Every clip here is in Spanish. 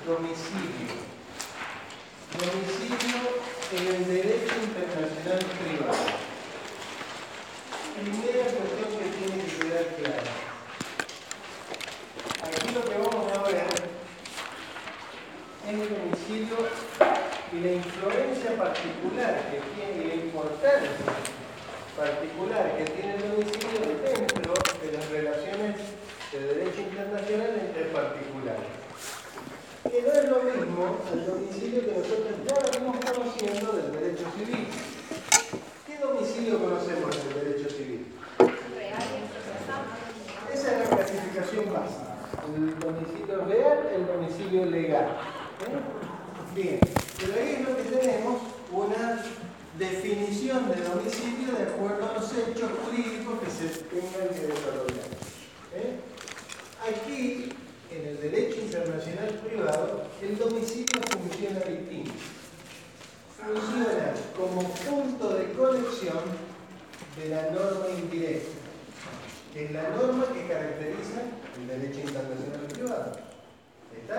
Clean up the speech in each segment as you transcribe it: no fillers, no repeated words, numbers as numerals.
domicilio. Domicilio en el derecho internacional privado. Primera cuestión que tiene que quedar clara. Aquí lo que vamos a ver es el domicilio y la influencia particular que tiene, y la importancia particular que tiene el domicilio dentro de las relaciones de derecho internacional entre particulares. Que no es lo mismo el domicilio que nosotros ya venimos conociendo del derecho civil. ¿Qué domicilio conocemos del derecho civil? Esa es la clasificación básica. El domicilio real, el domicilio legal. Bien, pero ahí es lo que tenemos una definición de domicilio de acuerdo a los hechos jurídicos que se tengan que desarrollar. Aquí, en el derecho internacional privado, el domicilio funciona distinto. Funciona como punto de conexión de la norma indirecta, que es la norma que caracteriza el derecho internacional privado. ¿Está?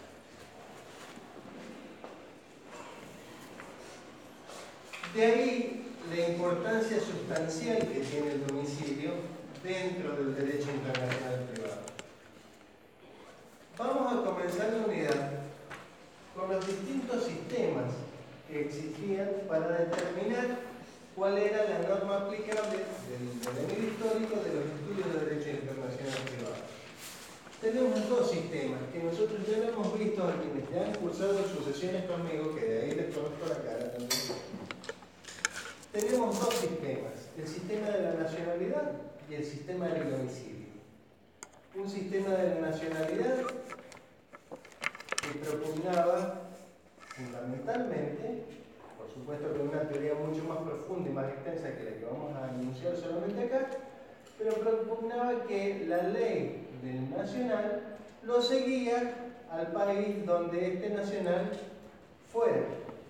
De ahí la importancia sustancial que tiene el domicilio dentro del derecho internacional privado. Vamos a comenzar la unidad con los distintos sistemas que existían para determinar cuál era la norma aplicable del devenir histórico de los estudios de derecho internacional privado. Tenemos dos sistemas que nosotros ya lo hemos visto a quienes ya han cursado sucesiones conmigo, que de ahí les conozco la cara también. Tenemos dos sistemas, el sistema de la nacionalidad y el sistema del domicilio. Un sistema de la nacionalidad que propugnaba fundamentalmente, por supuesto con una teoría mucho más profunda y más extensa que la que vamos a enunciar solamente acá, pero propugnaba que la ley del nacional lo seguía al país donde este nacional fuera.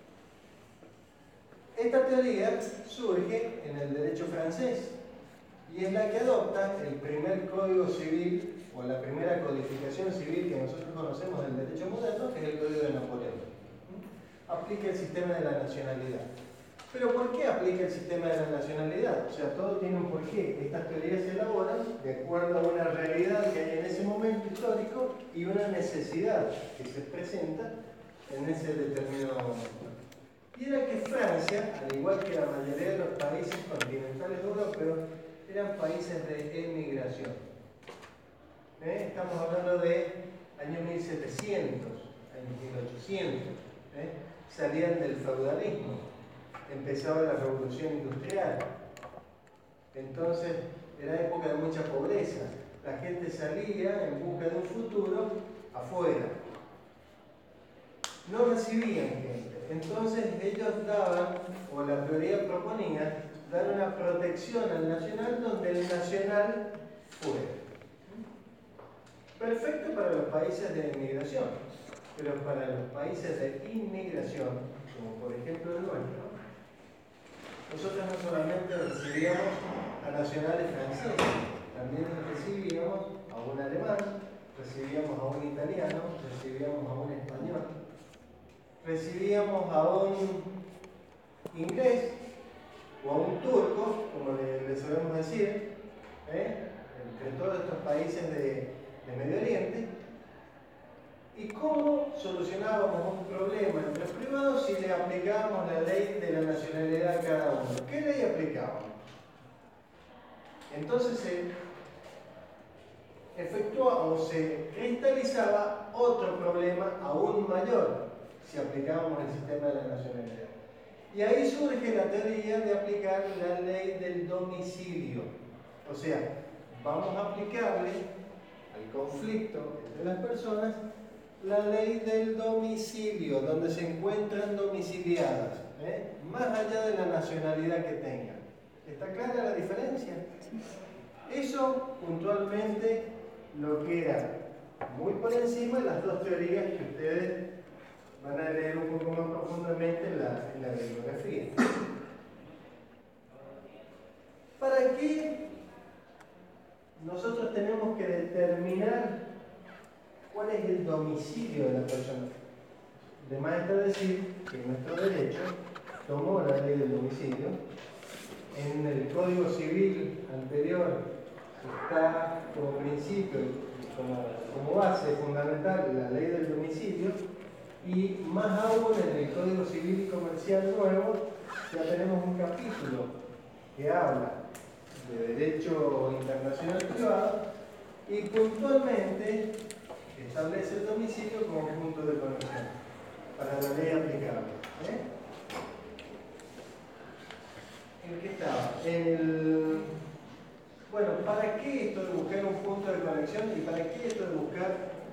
Esta teoría surge en el derecho francés y es la que adopta el primer código civil o la primera codificación civil que nosotros conocemos del derecho moderno, que es el Código de Napoleón. Aplica el sistema de la nacionalidad. ¿Pero por qué aplica el sistema de la nacionalidad? O sea, todo tiene un porqué. Estas teorías se elaboran de acuerdo a una realidad que hay en ese momento histórico y una necesidad que se presenta en ese determinado momento. Y era que Francia, al igual que la mayoría de los países continentales europeos, eran países de emigración. Estamos hablando de años 1700, años 1800. Salían del feudalismo, empezaba la revolución industrial. Entonces, era época de mucha pobreza. La gente salía en busca de un futuro afuera. No recibían gente. Entonces ellos daban, o la teoría proponía, dar una protección al nacional donde el nacional fuera. Perfecto para los países de inmigración, pero para los países de inmigración, como por ejemplo el nuestro, nosotros no solamente recibíamos a nacionales franceses, también recibíamos a un alemán, recibíamos a un italiano, recibíamos a un español, recibíamos a un inglés o a un turco, como le solemos decir, entre todos estos países de Medio Oriente. ¿Y cómo solucionábamos un problema entre los privados si le aplicábamos la ley de la nacionalidad a cada uno? ¿Qué ley aplicábamos? Entonces se efectuaba o se cristalizaba otro problema aún mayor si aplicábamos el sistema de la nacionalidad. Y ahí surge la teoría de aplicar la ley del domicilio. O sea, vamos a aplicarle al conflicto entre las personas la ley del domicilio, donde se encuentran domiciliadas, más allá de la nacionalidad que tengan. ¿Está clara la diferencia? Eso puntualmente lo que era muy por encima de las dos teorías que ustedes van a leer un poco más profundamente en la bibliografía. ¿Para qué nosotros tenemos que determinar ¿cuál es el domicilio de la persona? De más está decir que nuestro derecho tomó la ley del domicilio. En el Código Civil anterior está como principio, como base fundamental la ley del domicilio, y más aún en el Código Civil y Comercial nuevo ya tenemos un capítulo que habla de derecho internacional privado y puntualmente establece el domicilio como punto de conexión para la ley aplicable. ¿En qué estaba? Bueno, ¿para qué esto de buscar un punto de conexión y para qué esto de buscar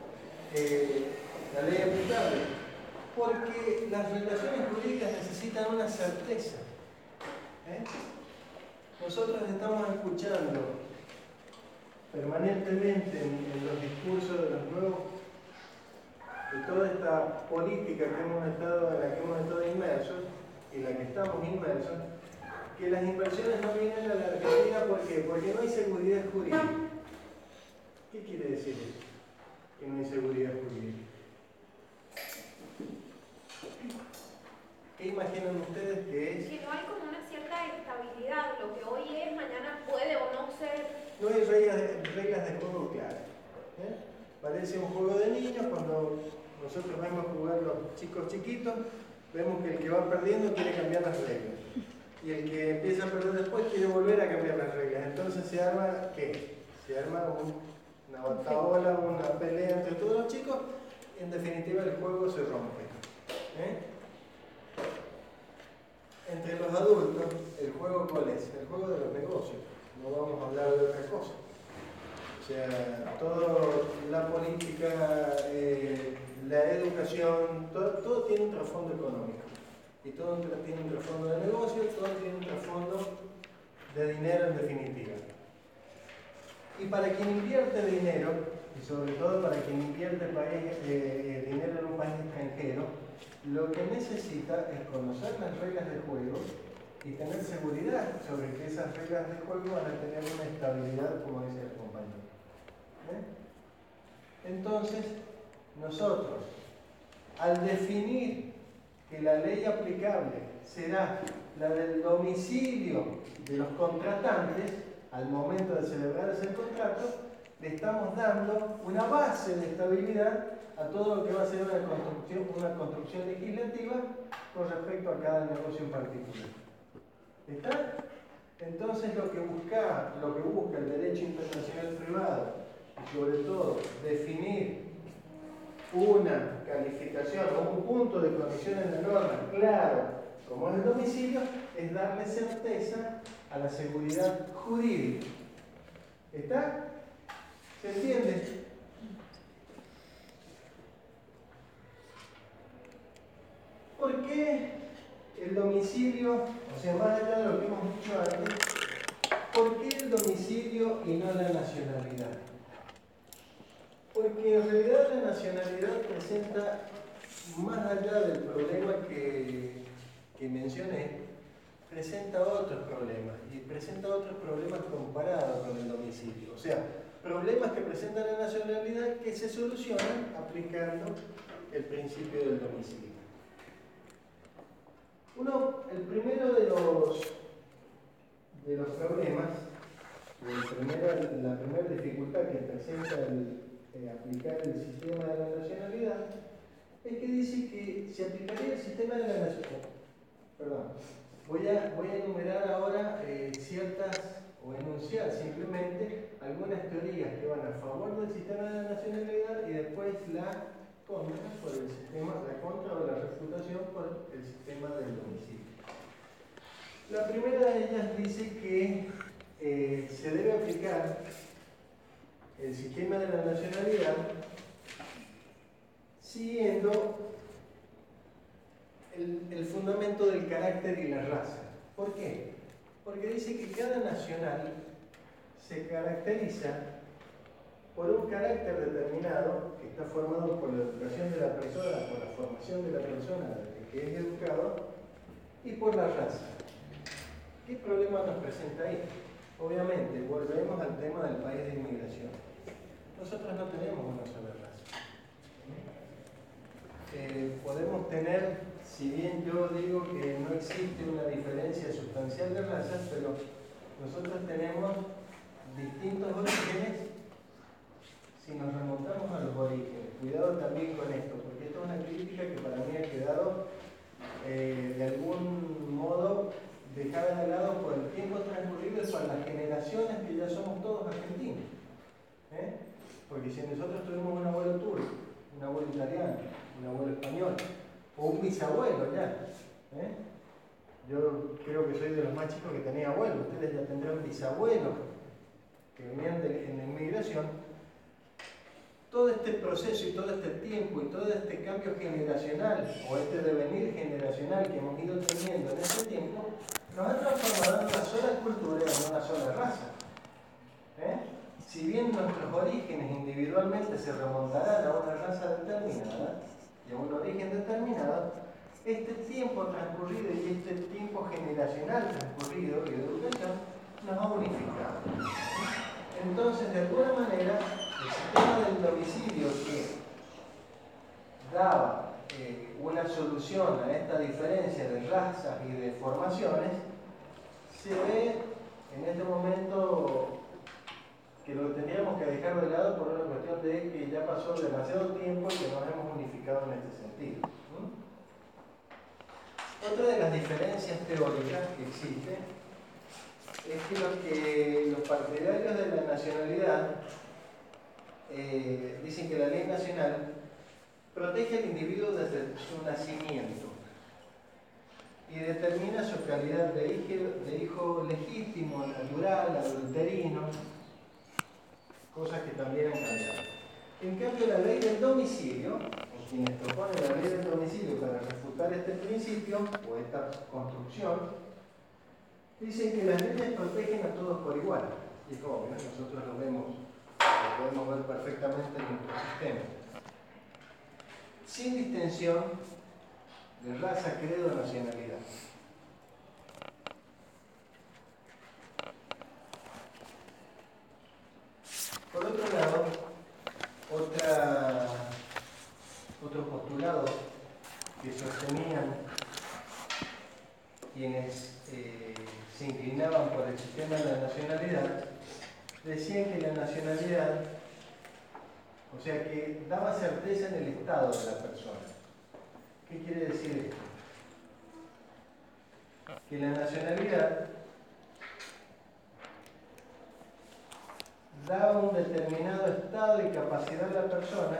la ley aplicable? Porque las relaciones jurídicas necesitan una certeza. Nosotros estamos escuchando permanentemente en los discursos de los nuevos, de toda esta política en la que hemos estado inmersos y en la que estamos inmersos, que las inversiones no vienen a la Argentina. ¿Por qué? Porque no hay seguridad jurídica. ¿Qué quiere decir eso? Que no hay seguridad jurídica. ¿Qué imaginan ustedes que es? Que no hay como una cierta estabilidad, lo que hoy es, mañana puede o no ser. No hay reglas de juego claras. Parece un juego de niños. Cuando nosotros vemos jugar los chicos chiquitos, vemos que el que va perdiendo quiere cambiar las reglas. Y el que empieza a perder después quiere volver a cambiar las reglas. Entonces se arma, ¿qué? Se arma una bataola, una pelea entre todos los chicos. En definitiva el juego se rompe. Entre los adultos, ¿el juego cuál es? El juego de los negocios. No vamos a hablar de otra cosa. O sea, toda la política, la educación, todo tiene un trasfondo económico. Y todo tiene un trasfondo de negocio, todo tiene un trasfondo de dinero en definitiva. Y para quien invierte dinero, y sobre todo para quien invierte dinero en un país extranjero, lo que necesita es conocer las reglas de juego y tener seguridad sobre que esas reglas de juego van a tener una estabilidad, como dice el compañero. Entonces, nosotros, al definir que la ley aplicable será la del domicilio de los contratantes al momento de celebrar ese contrato, le estamos dando una base de estabilidad a todo lo que va a ser una construcción legislativa con respecto a cada negocio en particular. ¿Está? Entonces lo que busca el derecho internacional privado, y sobre todo definir una calificación o un punto de conexión en la norma claro, como es el domicilio, es darle certeza a la seguridad jurídica. ¿Está? ¿Se entiende? ¿Por qué el domicilio, o sea, más allá de lo que hemos dicho antes, por qué el domicilio y no la nacionalidad? Porque en realidad la nacionalidad presenta, más allá del problema que mencioné, presenta otros problemas, y presenta otros problemas comparados con el domicilio. O sea, problemas que presenta la nacionalidad que se solucionan aplicando el principio del domicilio. El primero de los problemas, la primera dificultad que presenta aplicar el sistema de la nacionalidad, es que dice que se aplicaría el sistema de la nacionalidad. Perdón, voy a enumerar ahora o enunciar simplemente algunas teorías que van a favor del sistema de la nacionalidad y después la contra o la refutación por el sistema del domicilio. La primera de ellas dice que se debe aplicar el sistema de la nacionalidad siguiendo el fundamento del carácter y la raza. ¿Por qué? Porque dice que cada nacional se caracteriza por un carácter determinado que está formado por la educación de la persona, por la formación de la persona que es educado y por la raza. ¿Qué problema nos presenta ahí? Obviamente, volvemos al tema del país de inmigración. Nosotros no tenemos una sola raza. podemos tener, si bien yo digo que no existe una diferencia sustancial de razas, pero nosotros tenemos distintos orígenes si nos remontamos a los orígenes. Cuidado también con esto, porque esto es una crítica que para mí ha quedado de algún modo dejada de lado por el tiempo transcurrido y por las generaciones que ya somos todos argentinos. Porque si nosotros tuvimos un abuelo turco, un abuelo italiano, un abuelo español, o un bisabuelo ya, yo creo que soy de los más chicos que tenía abuelos, ustedes ya tendrán bisabuelos que venían en la inmigración. Todo este proceso y todo este tiempo y todo este cambio generacional o este devenir generacional que hemos ido teniendo en este tiempo nos ha transformado en una sola cultura y en una sola raza. Si bien nuestros orígenes individualmente se remontarán a una raza determinada y a un origen determinado, este tiempo transcurrido y este tiempo generacional transcurrido y de educación nos ha unificado. Entonces, de alguna manera, el sistema del domicilio que daba una solución a esta diferencia de razas y de formaciones, se ve en este momento que lo tendríamos que dejar de lado por una cuestión de que ya pasó demasiado tiempo y que nos hemos unificado en este sentido. Otra de las diferencias teóricas que existe es que los partidarios de la nacionalidad dicen que la ley nacional protege al individuo desde su nacimiento y determina su calidad de hijo legítimo, natural, adulterino, cosas que también han cambiado. En cambio, la ley del domicilio, o quienes proponen la ley del domicilio para refutar este principio o esta construcción, dicen que las leyes protegen a todos por igual. Y es obvio, nosotros lo podemos ver perfectamente en nuestro sistema. Sin distinción de raza, credo o nacionalidad. Por otro lado, otro postulado que sostenían quienes se inclinaban por el sistema de la nacionalidad, decían que la nacionalidad, o sea, que daba certeza en el estado de la persona. ¿Qué quiere decir esto? Que la nacionalidad daba un determinado estado y capacidad a la persona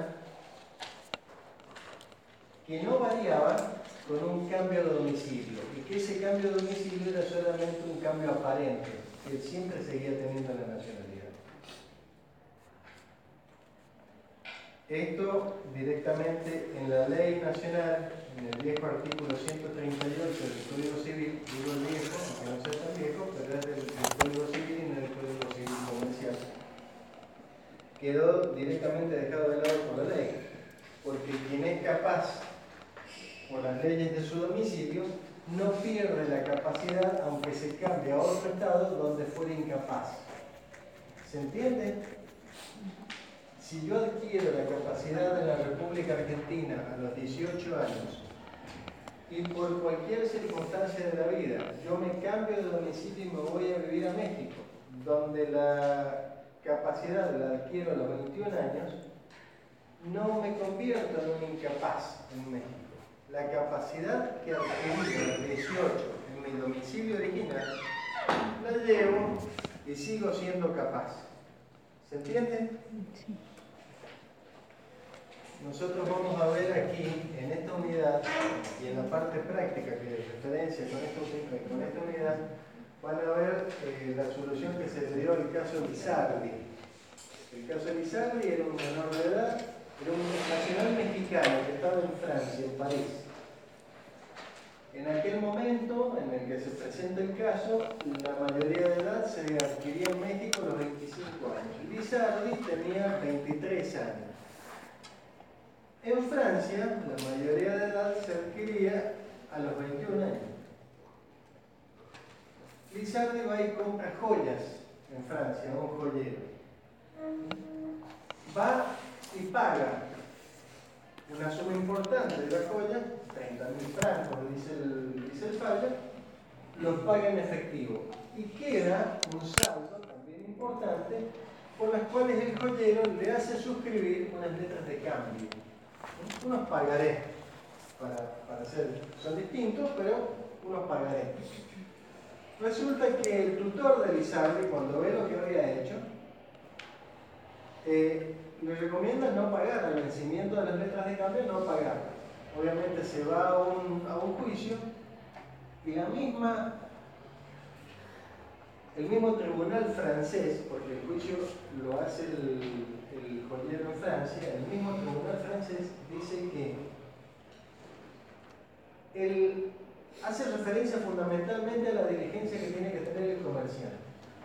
que no variaba con un cambio de domicilio, y que ese cambio de domicilio era solamente un cambio aparente, que él siempre seguía teniendo la nacionalidad. Esto directamente en la ley nacional, en el viejo artículo 138 del Código Civil, digo el viejo, aunque no sea tan viejo, pero es del Código Civil y no del Código Civil Comercial, quedó directamente dejado de lado por la ley, porque quien es capaz, por las leyes de su domicilio, no pierde la capacidad aunque se cambie a otro estado donde fuera incapaz. ¿Se entiende? Si yo adquiero la capacidad de la República Argentina a los 18 años y por cualquier circunstancia de la vida yo me cambio de domicilio y me voy a vivir a México, donde la capacidad la adquiero a los 21 años, no me convierto en un incapaz en México. La capacidad que adquirí a los 18 en mi domicilio original la llevo y sigo siendo capaz. ¿Se entiende? Sí. Nosotros vamos a ver aquí, en esta unidad, y en la parte práctica que de referencia con esta unidad, van a ver la solución que se le dio al caso Lizardi. El caso de Lizardi era un menor de edad, era un nacional mexicano que estaba en Francia, en París. En aquel momento en el que se presenta el caso, la mayoría de edad se adquiría en México a los 25 años. Lizardi tenía 23 años. En Francia, la mayoría de edad se adquiría a los 21 años. Lizardi va y compra joyas en Francia, a un joyero. Va y paga una suma importante de la joya, 30.000 francos, dice el fallo, los paga en efectivo. Y queda un saldo también importante, por las cuales el joyero le hace suscribir unas letras de cambio, unos pagarés, para hacer, son distintos, pero unos pagarés. Resulta que el tutor de Lizardi, cuando ve lo que había hecho, le recomienda no pagar, al vencimiento de las letras de cambio, no pagar. Obviamente se va a un juicio y el mismo tribunal francés, porque el juicio lo hace el joyero en Francia, el mismo tribunal francés dice que él hace referencia fundamentalmente a la diligencia que tiene que tener el comerciante.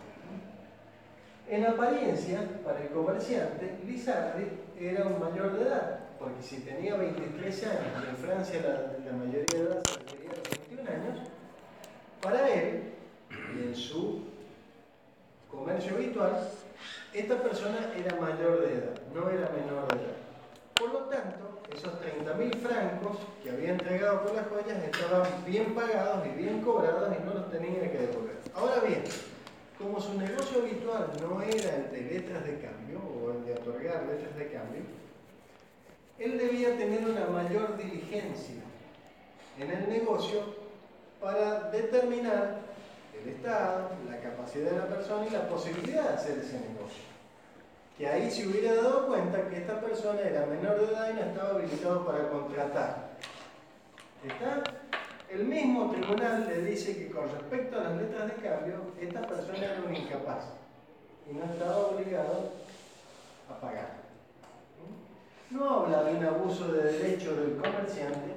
En apariencia, para el comerciante, Lizardi era un mayor de edad, porque si tenía 23 años, y en Francia la mayoría de edad se requería de 21 años, para él, y en su comercio habitual, esta persona era mayor de edad, no era menor de edad. Por lo tanto, esos 30.000 francos que había entregado por las joyas estaban bien pagados y bien cobrados y no los tenía que devolver. Ahora bien, como su negocio habitual no era el de letras de cambio o el de otorgar letras de cambio, él debía tener una mayor diligencia en el negocio para determinar el estado, la capacidad de la persona y la posibilidad de hacer ese negocio. Que ahí se hubiera dado cuenta que esta persona era menor de edad y no estaba habilitado para contratar. ¿Está? El mismo tribunal le dice que con respecto a las letras de cambio, esta persona era un incapaz y no estaba obligado a pagar. No habla de un abuso de derecho del comerciante,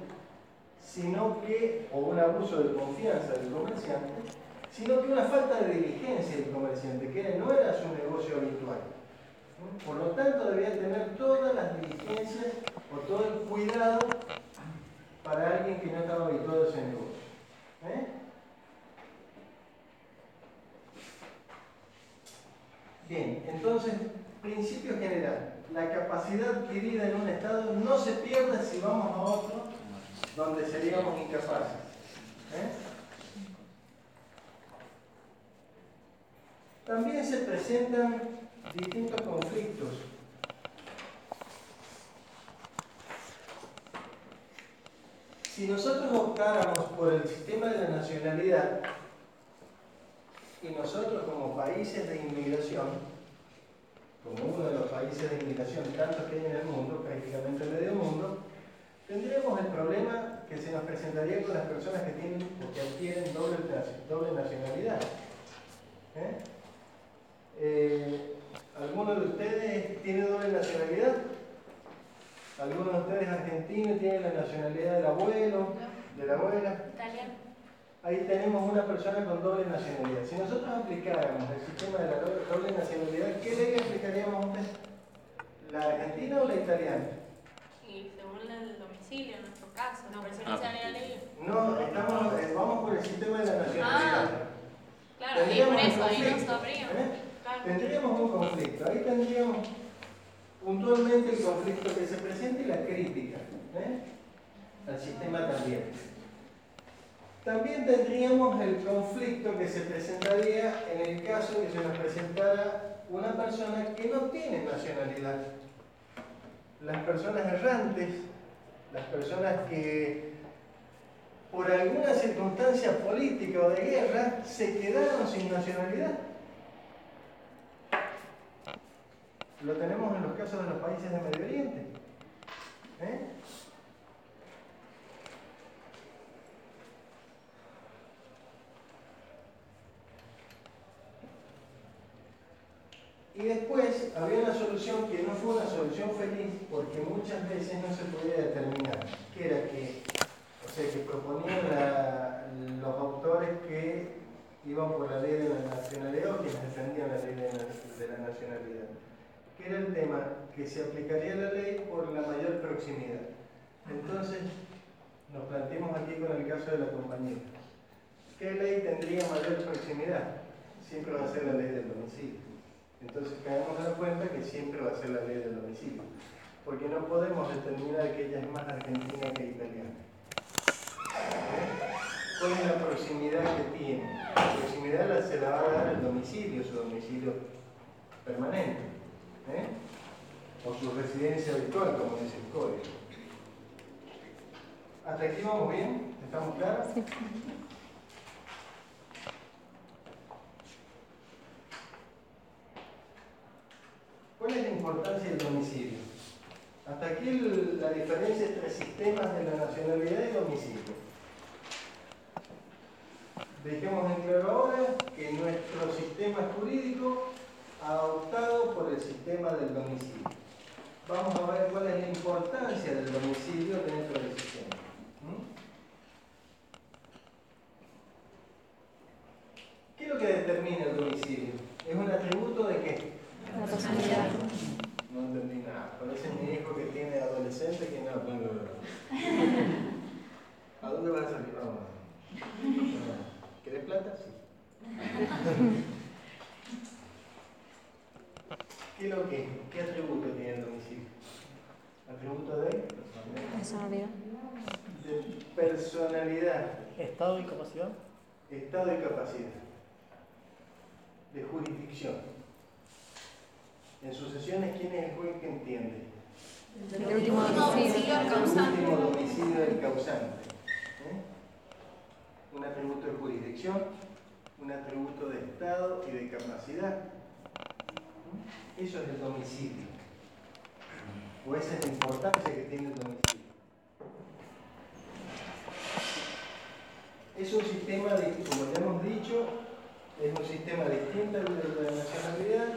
o un abuso de confianza del comerciante, sino que una falta de diligencia del comerciante, que no era su negocio habitual. Por lo tanto, debía tener todas las diligencias o todo el cuidado para alguien que no estaba habituado a ese negocio. Bien, entonces, principio general. La capacidad adquirida en un estado no se pierde si vamos a otro donde seríamos incapaces. También se presentan distintos conflictos. Si nosotros optáramos por el sistema de la nacionalidad y nosotros como países de inmigración, como uno de los países de inmigración tantos que hay en el mundo, prácticamente medio mundo, tendríamos el problema que se nos presentaría con las personas que tienen o que adquieren doble nacionalidad. ¿Alguno de ustedes tiene doble nacionalidad? ¿Alguno de ustedes argentino tiene la nacionalidad del abuelo, de la abuela? Italiano. Ahí tenemos una persona con doble nacionalidad. Si nosotros aplicáramos el sistema de la doble nacionalidad, ¿qué ley aplicaríamos a usted? ¿La argentina o la italiana? Y según el domicilio, en nuestro caso, no, pero eso no se había leído. No, vamos por el sistema de la nacionalidad. Claro, y por eso ahí no sabríamos. Claro. Tendríamos un conflicto. Ahí tendríamos puntualmente el conflicto que se presenta y la crítica al sistema también. También tendríamos el conflicto que se presentaría en el caso que se nos presentara una persona que no tiene nacionalidad. Las personas errantes, las personas que por alguna circunstancia política o de guerra se quedaron sin nacionalidad. Lo tenemos en los casos de los países de Medio Oriente. Y después había una solución que no fue una solución feliz porque muchas veces no se podía determinar, que era que proponían los autores que iban por la ley de la nacionalidad o quienes defendían la ley de la nacionalidad, que era el tema que se aplicaría la ley por la mayor proximidad. Entonces, nos planteamos aquí con el caso de la compañera. ¿Qué ley tendría mayor proximidad? Siempre va a ser la ley del domicilio. Entonces caemos a la cuenta que siempre va a ser la ley del domicilio. porque no podemos determinar que ella es más argentina que italiana. ¿Cuál es la proximidad que tiene? La proximidad se la va a dar el domicilio, su domicilio permanente, o su residencia habitual, como dice el código. ¿Hasta aquí vamos bien? ¿Estamos claros? Sí. ¿Cuál es la importancia del domicilio? Hasta aquí la diferencia entre sistemas de la nacionalidad y domicilio. Dejemos en claro ahora que nuestro sistema jurídico ha optado por el sistema del domicilio. Vamos a ver cuál es la importancia del domicilio dentro del sistema. ¿Qué es lo que determina el domicilio? ¿Es un atributo de qué? La personalidad. No entendí nada. Parece mi hijo que tiene adolescente que no. ¿A dónde vas a salir? ¿Querés plata? Sí. ¿Qué atributo tiene el domicilio? ¿Atributo de? Personalidad. De personalidad. ¿Estado y capacidad? Estado y capacidad. De jurisdicción. En sucesiones, ¿quién es el juez que entiende? El último domicilio del causante. El último domicilio del causante. Un atributo de jurisdicción, un atributo de estado y de capacidad. Eso es el domicilio. O esa es la importancia que tiene el domicilio. Es un sistema, como ya hemos dicho, es un sistema distinto al de la nacionalidad.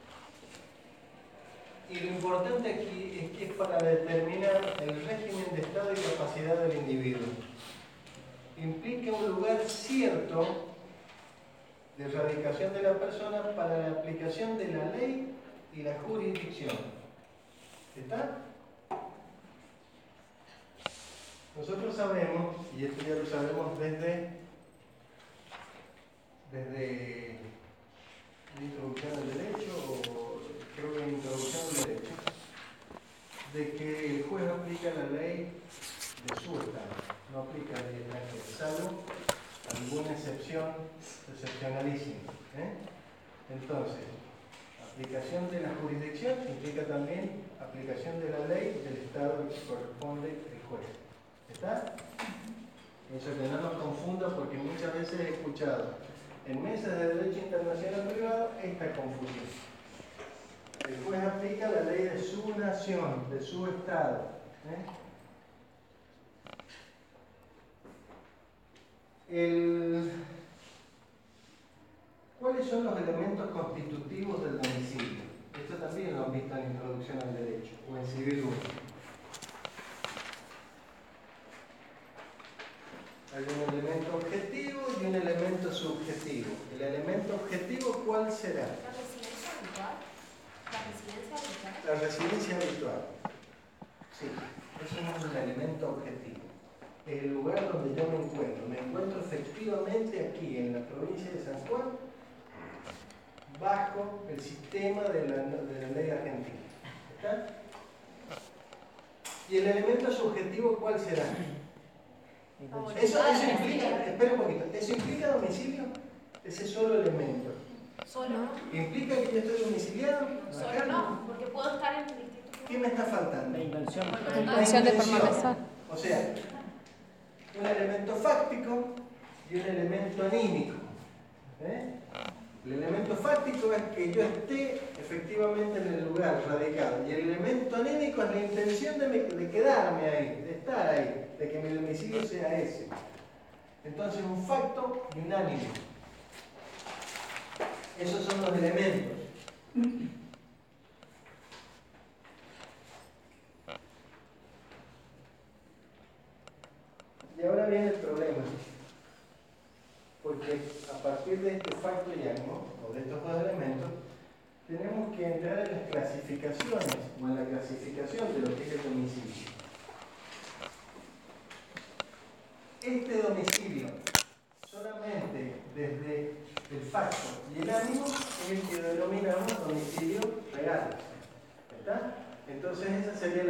Y lo importante aquí es que es para determinar el régimen de estado y capacidad del individuo. Implica un lugar cierto de radicación de la persona para la aplicación de la ley y la jurisdicción. ¿Está? Nosotros sabemos, y esto ya lo sabemos desde la introducción al derecho, o creo que la introducción al derecho, de que el juez aplica la ley de su estado, no aplica la ley extranjera, salvo alguna excepción excepcionalísima. Entonces, aplicación de la jurisdicción implica también aplicación de la ley del estado al que corresponde el juez. ¿Está? Eso que no nos confunda, porque muchas veces he escuchado en mesas de derecho internacional privado esta confusión. El juez aplica la ley de su nación, de su estado. ¿Cuáles son los elementos constitutivos del domicilio? Esto también lo han visto en la introducción al derecho, o en Civil 1. Hay un elemento objetivo y un elemento subjetivo. ¿El elemento objetivo cuál será? ¿La residencia habitual? ¿La residencia habitual? La residencia habitual. Sí, eso es un elemento objetivo. Es el lugar donde yo me encuentro. Me encuentro efectivamente aquí, en la provincia de San Juan, bajo el sistema de la ley argentina. ¿Está? ¿Y el elemento subjetivo cuál será? Eso implica, espera un poquito, ¿eso implica domicilio? Ese solo elemento. Solo no. ¿Implica que yo estoy domiciliado? Solo no, porque puedo estar en distintos. ¿Qué me está faltando? La intención. La intención de permanecer. O sea, un elemento fáctico y un elemento anímico. El elemento fáctico es que yo esté efectivamente en el lugar radicado, y el elemento anímico es la intención de quedarme ahí, de estar ahí, de que mi domicilio sea ese. Entonces, un facto y un ánimo. Esos son los elementos. Y ahora viene el problema. Porque a partir de este facto y ánimo, o de estos dos elementos, tenemos que entrar en las clasificaciones, o en la clasificación de lo que es el domicilio. Este domicilio, solamente desde el facto y el ánimo, es el que denominamos domicilio real. ¿Está? Entonces esa sería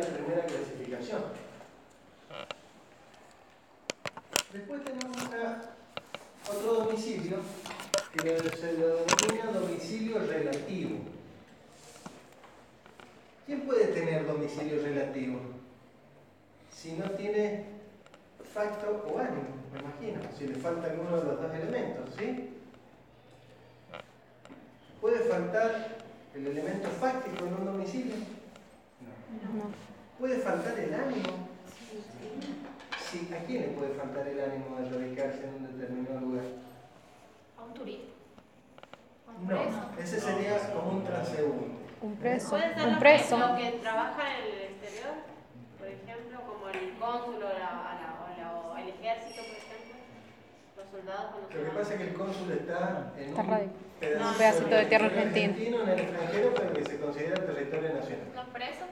Después tenemos otro domicilio que se lo denomina domicilio relativo. ¿Quién puede tener domicilio relativo? Si no tiene facto o ánimo, me imagino, si le falta alguno de los dos elementos, ¿sí? ¿Puede faltar el elemento fáctico en un domicilio? No. ¿Puede faltar el ánimo? Sí. ¿A quién le puede faltar el ánimo de radicarse en un determinado lugar? A un turista. No, ese sería como un transeúnte. Un preso. Puede ser Un preso. los que trabajan en el exterior, por ejemplo, como el cónsul o el ejército, por ejemplo, los soldados cuando se Lo que van. pasa es que el cónsul está en Está un radicado. pedacito, pedacito de tierra territorio argentina. en el extranjero, pero que se considera territorio nacional. ¿Los presos,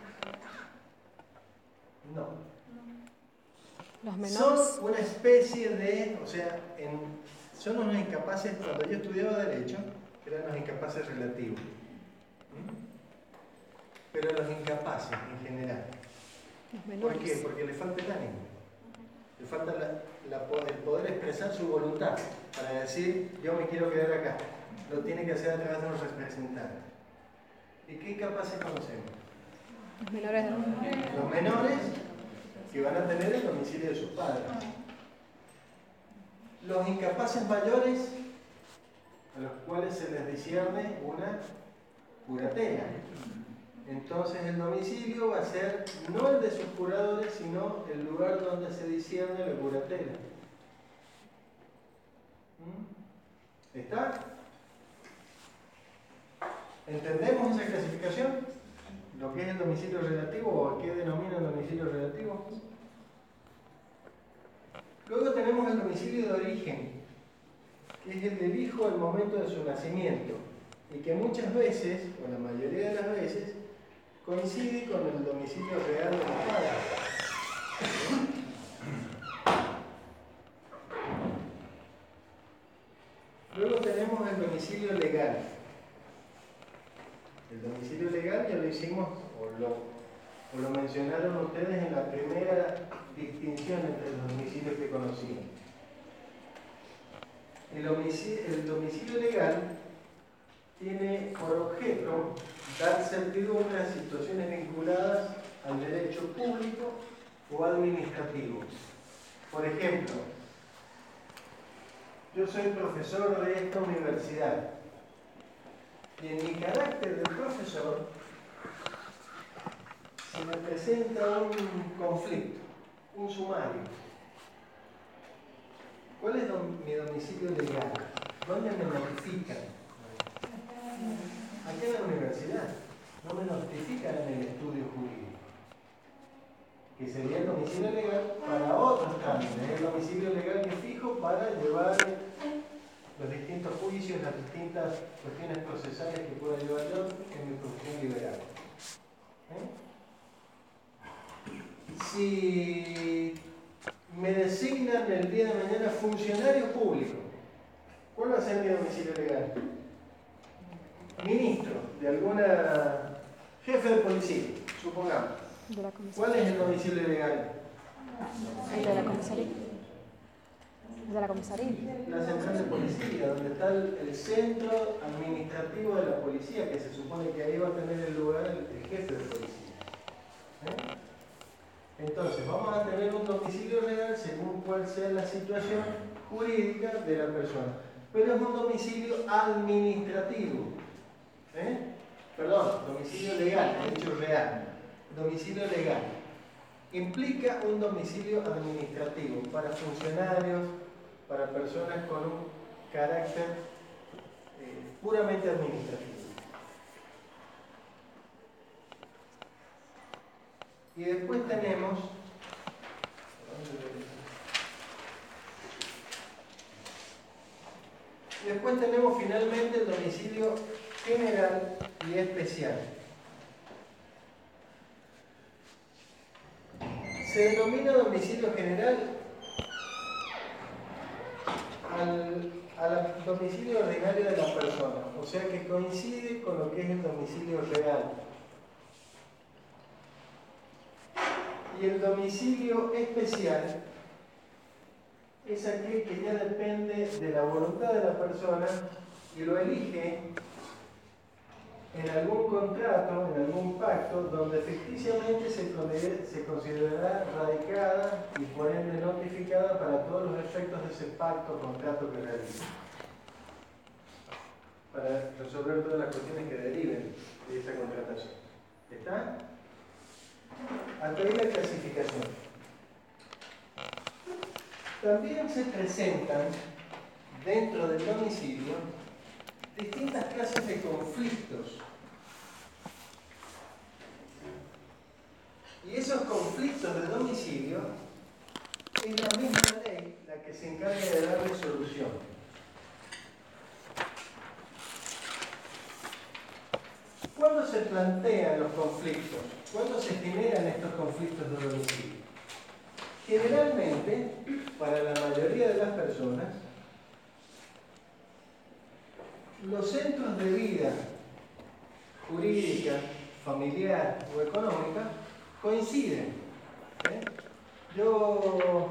no? No. Los menores. Son una especie de, o sea, son unos incapaces, cuando yo estudiaba Derecho, eran los incapaces relativos. Pero los incapaces en general. Los ¿Por menores. qué? Porque le falta el ánimo. Le falta el poder expresar su voluntad para decir, yo me quiero quedar acá. Lo tiene que hacer a través de un representante. ¿Y qué incapaces conocemos? Los menores de Los menores que van a tener el domicilio de sus padres. Los incapaces mayores a los cuales se les discierne una curatela. Entonces el domicilio va a ser no el de sus curadores, sino el lugar donde se discierne la curatela. ¿Está? ¿Entendemos esa clasificación? ¿Lo que es el domicilio relativo o a qué denomina el domicilio relativo? Luego tenemos el domicilio de origen, que es el del hijo al momento de su nacimiento y que muchas veces, o la mayoría de las veces, coincide con el domicilio real de los padres. Luego tenemos el domicilio legal. El domicilio legal ya lo hicimos, o lo mencionaron ustedes en la primera distinción entre los domicilios que conocían. El domicilio legal tiene por objeto dar certidumbre a situaciones vinculadas al derecho público o administrativo. Por ejemplo, yo soy profesor de esta universidad y en mi carácter de profesor se me presenta un conflicto, un sumario. ¿Cuál es mi domicilio legal? ¿Dónde me notifican? Aquí en la universidad. No me notifican en el estudio jurídico, que sería el domicilio legal para otros trámites. Es el domicilio legal que fijo para llevar los distintos juicios, las distintas cuestiones procesales que pueda llevar yo en mi profesión liberal. Si me designan el día de mañana funcionario público, ¿cuál va a ser mi domicilio legal? Ministro de alguna jefe de policía, supongamos. De la ¿Cuál es el domicilio legal? El de la comisaría. El de la comisaría. La central de policía, donde está el centro administrativo de la policía, que se supone que ahí va a tener el lugar el jefe de policía. Entonces, vamos a tener un domicilio legal según cuál sea la situación jurídica de la persona. Pero es un domicilio administrativo. Perdón, domicilio legal, derecho real. Domicilio legal. Implica un domicilio administrativo para funcionarios, para personas con un carácter puramente administrativo. Y después tenemos finalmente el domicilio general y especial. Se denomina domicilio general al domicilio ordinario de la persona, o sea que coincide con lo que es el domicilio real. Y el domicilio especial es aquel que ya depende de la voluntad de la persona y lo elige en algún contrato, en algún pacto, donde ficticiamente se considerará radicada y por ende notificada para todos los efectos de ese pacto o contrato que realiza, para resolver todas las cuestiones que deriven de esa contratación. ¿Está? Hasta ahí la clasificación. También se presentan dentro del domicilio distintas clases de conflictos. Y esos conflictos de domicilio es la misma ley la que se encarga de darle solución. ¿Cuándo se plantean los conflictos? ¿Cuándo se generan estos conflictos de domicilio? Generalmente, para la mayoría de las personas, los centros de vida jurídica, familiar o económica coinciden. Yo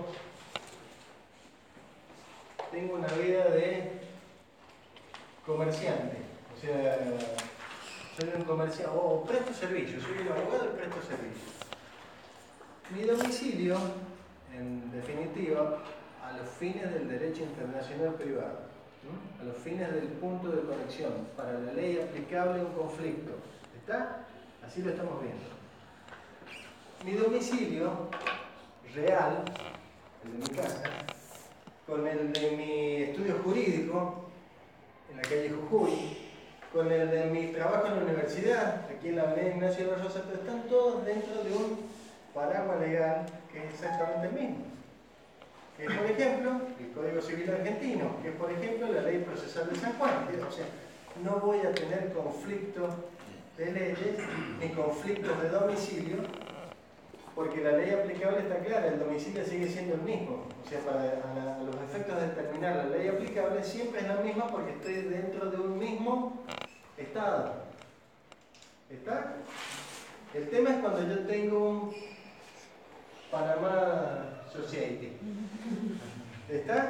tengo una vida de comerciante, o sea, soy un comerciante, o presto servicio, soy un abogado y presto servicio. Mi domicilio, en definitiva, a los fines del derecho internacional privado, ¿no? A los fines del punto de conexión, para la ley aplicable a un conflicto, ¿está? Así lo estamos viendo. Mi domicilio real, el de mi casa, con el de mi estudio jurídico, en la calle Jujuy, con el de mi trabajo en la universidad, aquí en la Avenida Ignacio de Rosas, están todos dentro de un paraguas legal que es exactamente el mismo. Que es, por ejemplo, el Código Civil Argentino, que es, por ejemplo, la Ley Procesal de San Juan. O sea, no voy a tener conflictos de leyes ni conflictos de domicilio, porque la ley aplicable está clara, el domicilio sigue siendo el mismo. O sea, a los efectos de determinar la ley aplicable siempre es la misma porque estoy dentro de un mismo estado. ¿Está? El tema es cuando yo tengo un Panamá Society. ¿Está?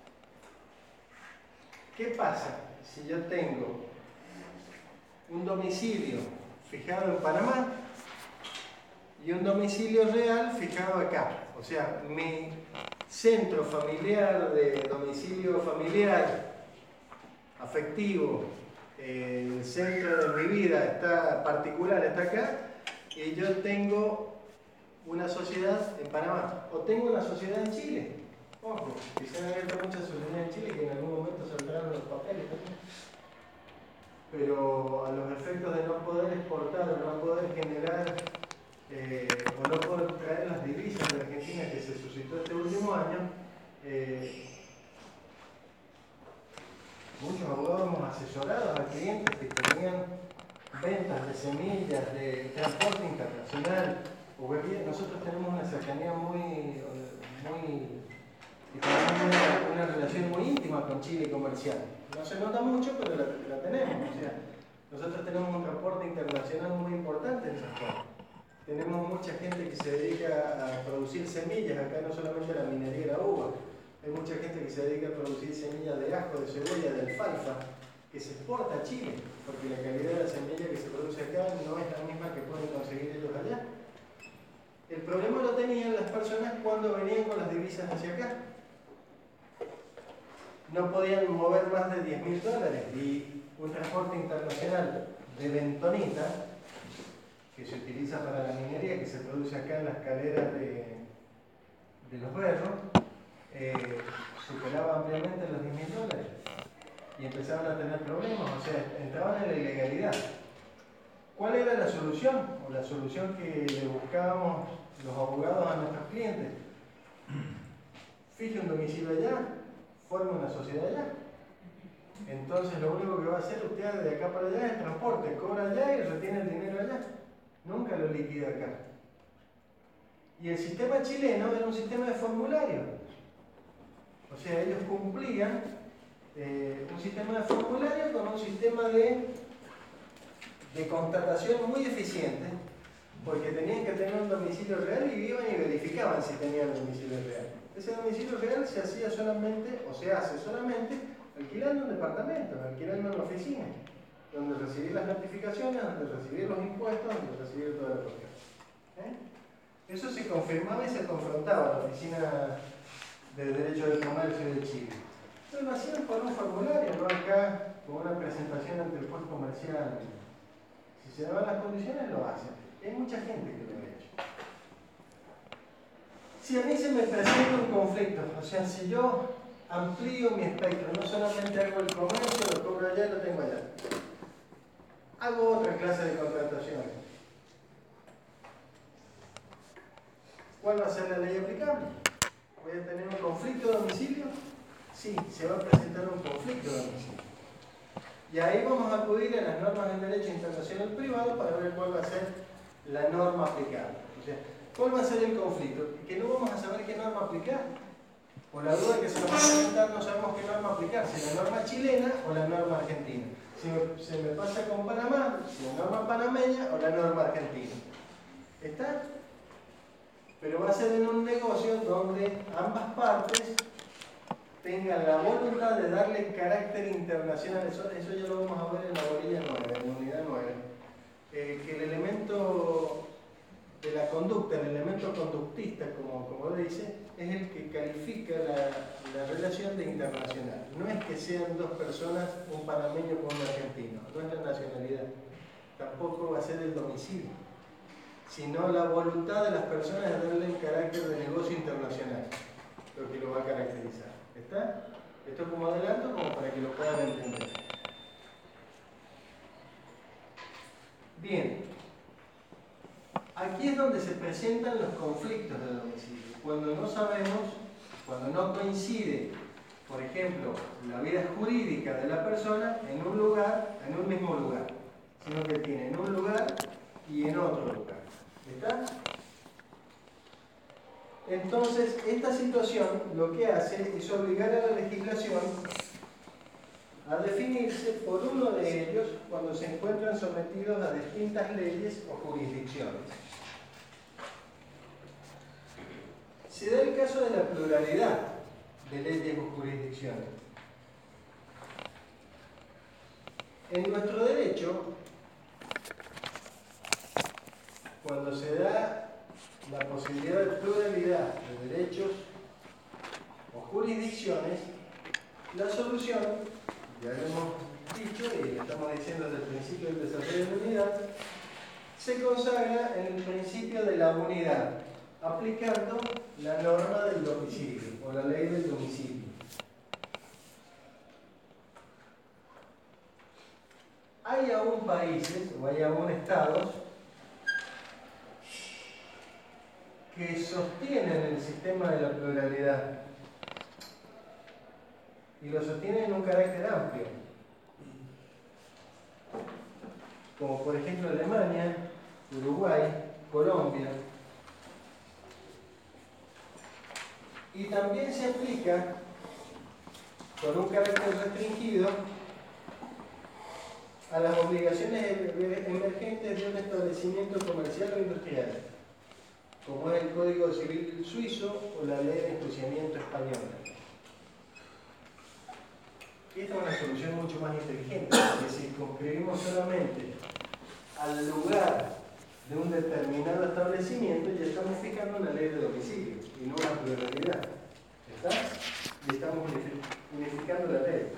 ¿Qué pasa si yo tengo un domicilio fijado en Panamá y un domicilio real fijado acá? O sea, mi centro familiar de domicilio familiar, afectivo, el centro de mi vida está particular, está acá, y yo tengo una sociedad en Panamá, o tengo una sociedad en Chile. Ojo, que se han abierto muchas sociedades en Chile que en algún momento saltaron los papeles también. Pero a los efectos de no poder exportar o no poder generar o no poder traer las divisas de Argentina que se suscitó este último año, muchos abogados hemos asesorado a clientes que tenían ventas de semillas, de transporte internacional. Nosotros tenemos una cercanía y tenemos una relación muy íntima con Chile comercial. No se nota mucho, pero la tenemos. O sea, nosotros tenemos un transporte internacional muy importante en esa zona. Tenemos mucha gente que se dedica a producir semillas, acá no solamente la minería y la uva. Hay mucha gente que se dedica a producir semillas de ajo, de cebolla, de alfalfa, que se exporta a Chile, porque la calidad de la semilla que se produce acá no es la misma que pueden conseguir ellos allá. El problema lo tenían las personas cuando venían con las divisas hacia acá. No podían mover más de $10.000 y un transporte internacional de bentonita, que se utiliza para la minería, que se produce acá en las caleras de los berros, superaba ampliamente los $10.000 y empezaron a tener problemas, o sea, entraban en la ilegalidad. ¿Cuál era la solución? O la solución que le buscábamos los abogados a nuestros clientes. Fije un domicilio allá, forme una sociedad allá. Entonces lo único que va a hacer usted de acá para allá es transporte, cobra allá y retiene el dinero allá. Nunca lo liquida acá. Y el sistema chileno era un sistema de formulario. O sea, ellos cumplían un sistema de formulario con un sistema de constatación muy eficiente, porque tenían que tener un domicilio real y iban y verificaban si tenían domicilio real. Ese domicilio real se hacía solamente, o se hace solamente, alquilando un departamento, alquilando una oficina, donde recibir las notificaciones, donde recibir los impuestos, donde recibir toda la cuestión. Eso se confirmaba y se confrontaba en la Oficina de Derecho del Comercio de Chile. Entonces lo hacían por un formulario, no acá con una presentación ante el juez comercial. Si se daban las condiciones, lo hacen. Hay mucha gente que lo ha hecho. Si a mí se me presenta un conflicto, o sea, si yo amplío mi espectro, no solamente hago el comercio, lo cobro allá y lo tengo allá, hago otra clase de contrataciones. ¿Cuál va a ser la ley aplicable? ¿Voy a tener un conflicto de domicilio? Sí, se va a presentar un conflicto de domicilio. Y ahí vamos a acudir a las normas del derecho internacional privado para ver cuál va a ser la norma aplicable. O sea, ¿cuál va a ser el conflicto? Que no vamos a saber qué norma aplicar. Por la duda que se nos va a presentar, no sabemos qué norma aplicar, si la norma chilena o la norma argentina. Si se me pasa con Panamá, si la norma panameña o la norma argentina. ¿Está? Pero va a ser en un negocio donde ambas partes tengan la voluntad de darle carácter internacional. Eso ya lo vamos a ver en la bolilla 9, en la unidad 9. Que el elemento de la conducta, el elemento conductista, como dice, es el que califica la relación de internacional. No es que sean dos personas, un panameño con un argentino, no es la nacionalidad. Tampoco va a ser el domicilio, sino la voluntad de las personas de darle el carácter de negocio internacional, lo que lo va a caracterizar. ¿Está? Esto como adelanto, como para que lo puedan entender. Bien, aquí es donde se presentan los conflictos de domicilio. Cuando no sabemos, cuando no coincide, por ejemplo, la vida jurídica de la persona en un lugar, en un mismo lugar, sino que tiene en un lugar y en otro lugar. ¿Está? Entonces, esta situación lo que hace es obligar a la legislación a definirse por uno de ellos cuando se encuentran sometidos a distintas leyes o jurisdicciones. Se da el caso de la pluralidad de leyes o jurisdicciones. En nuestro derecho, cuando se da la posibilidad de pluralidad de derechos o jurisdicciones, la solución, ya lo hemos dicho y lo estamos diciendo desde el principio del desarrollo de la unidad, se consagra en el principio de la unidad, aplicando la norma del domicilio o la ley del domicilio. Hay aún países o hay aún estados que sostienen el sistema de la pluralidad y lo sostienen en un carácter amplio, como por ejemplo Alemania, Uruguay, Colombia. Y también se aplica con un carácter restringido a las obligaciones emergentes de un establecimiento comercial o industrial, como es el Código Civil suizo o la Ley de Enjuiciamiento española. Esta es una solución mucho más inteligente, porque si circunscribimos solamente al lugar de un determinado establecimiento, ya estamos fijando una ley de domicilio y no una pluralidad. ¿Está? Y estamos unificando la ley.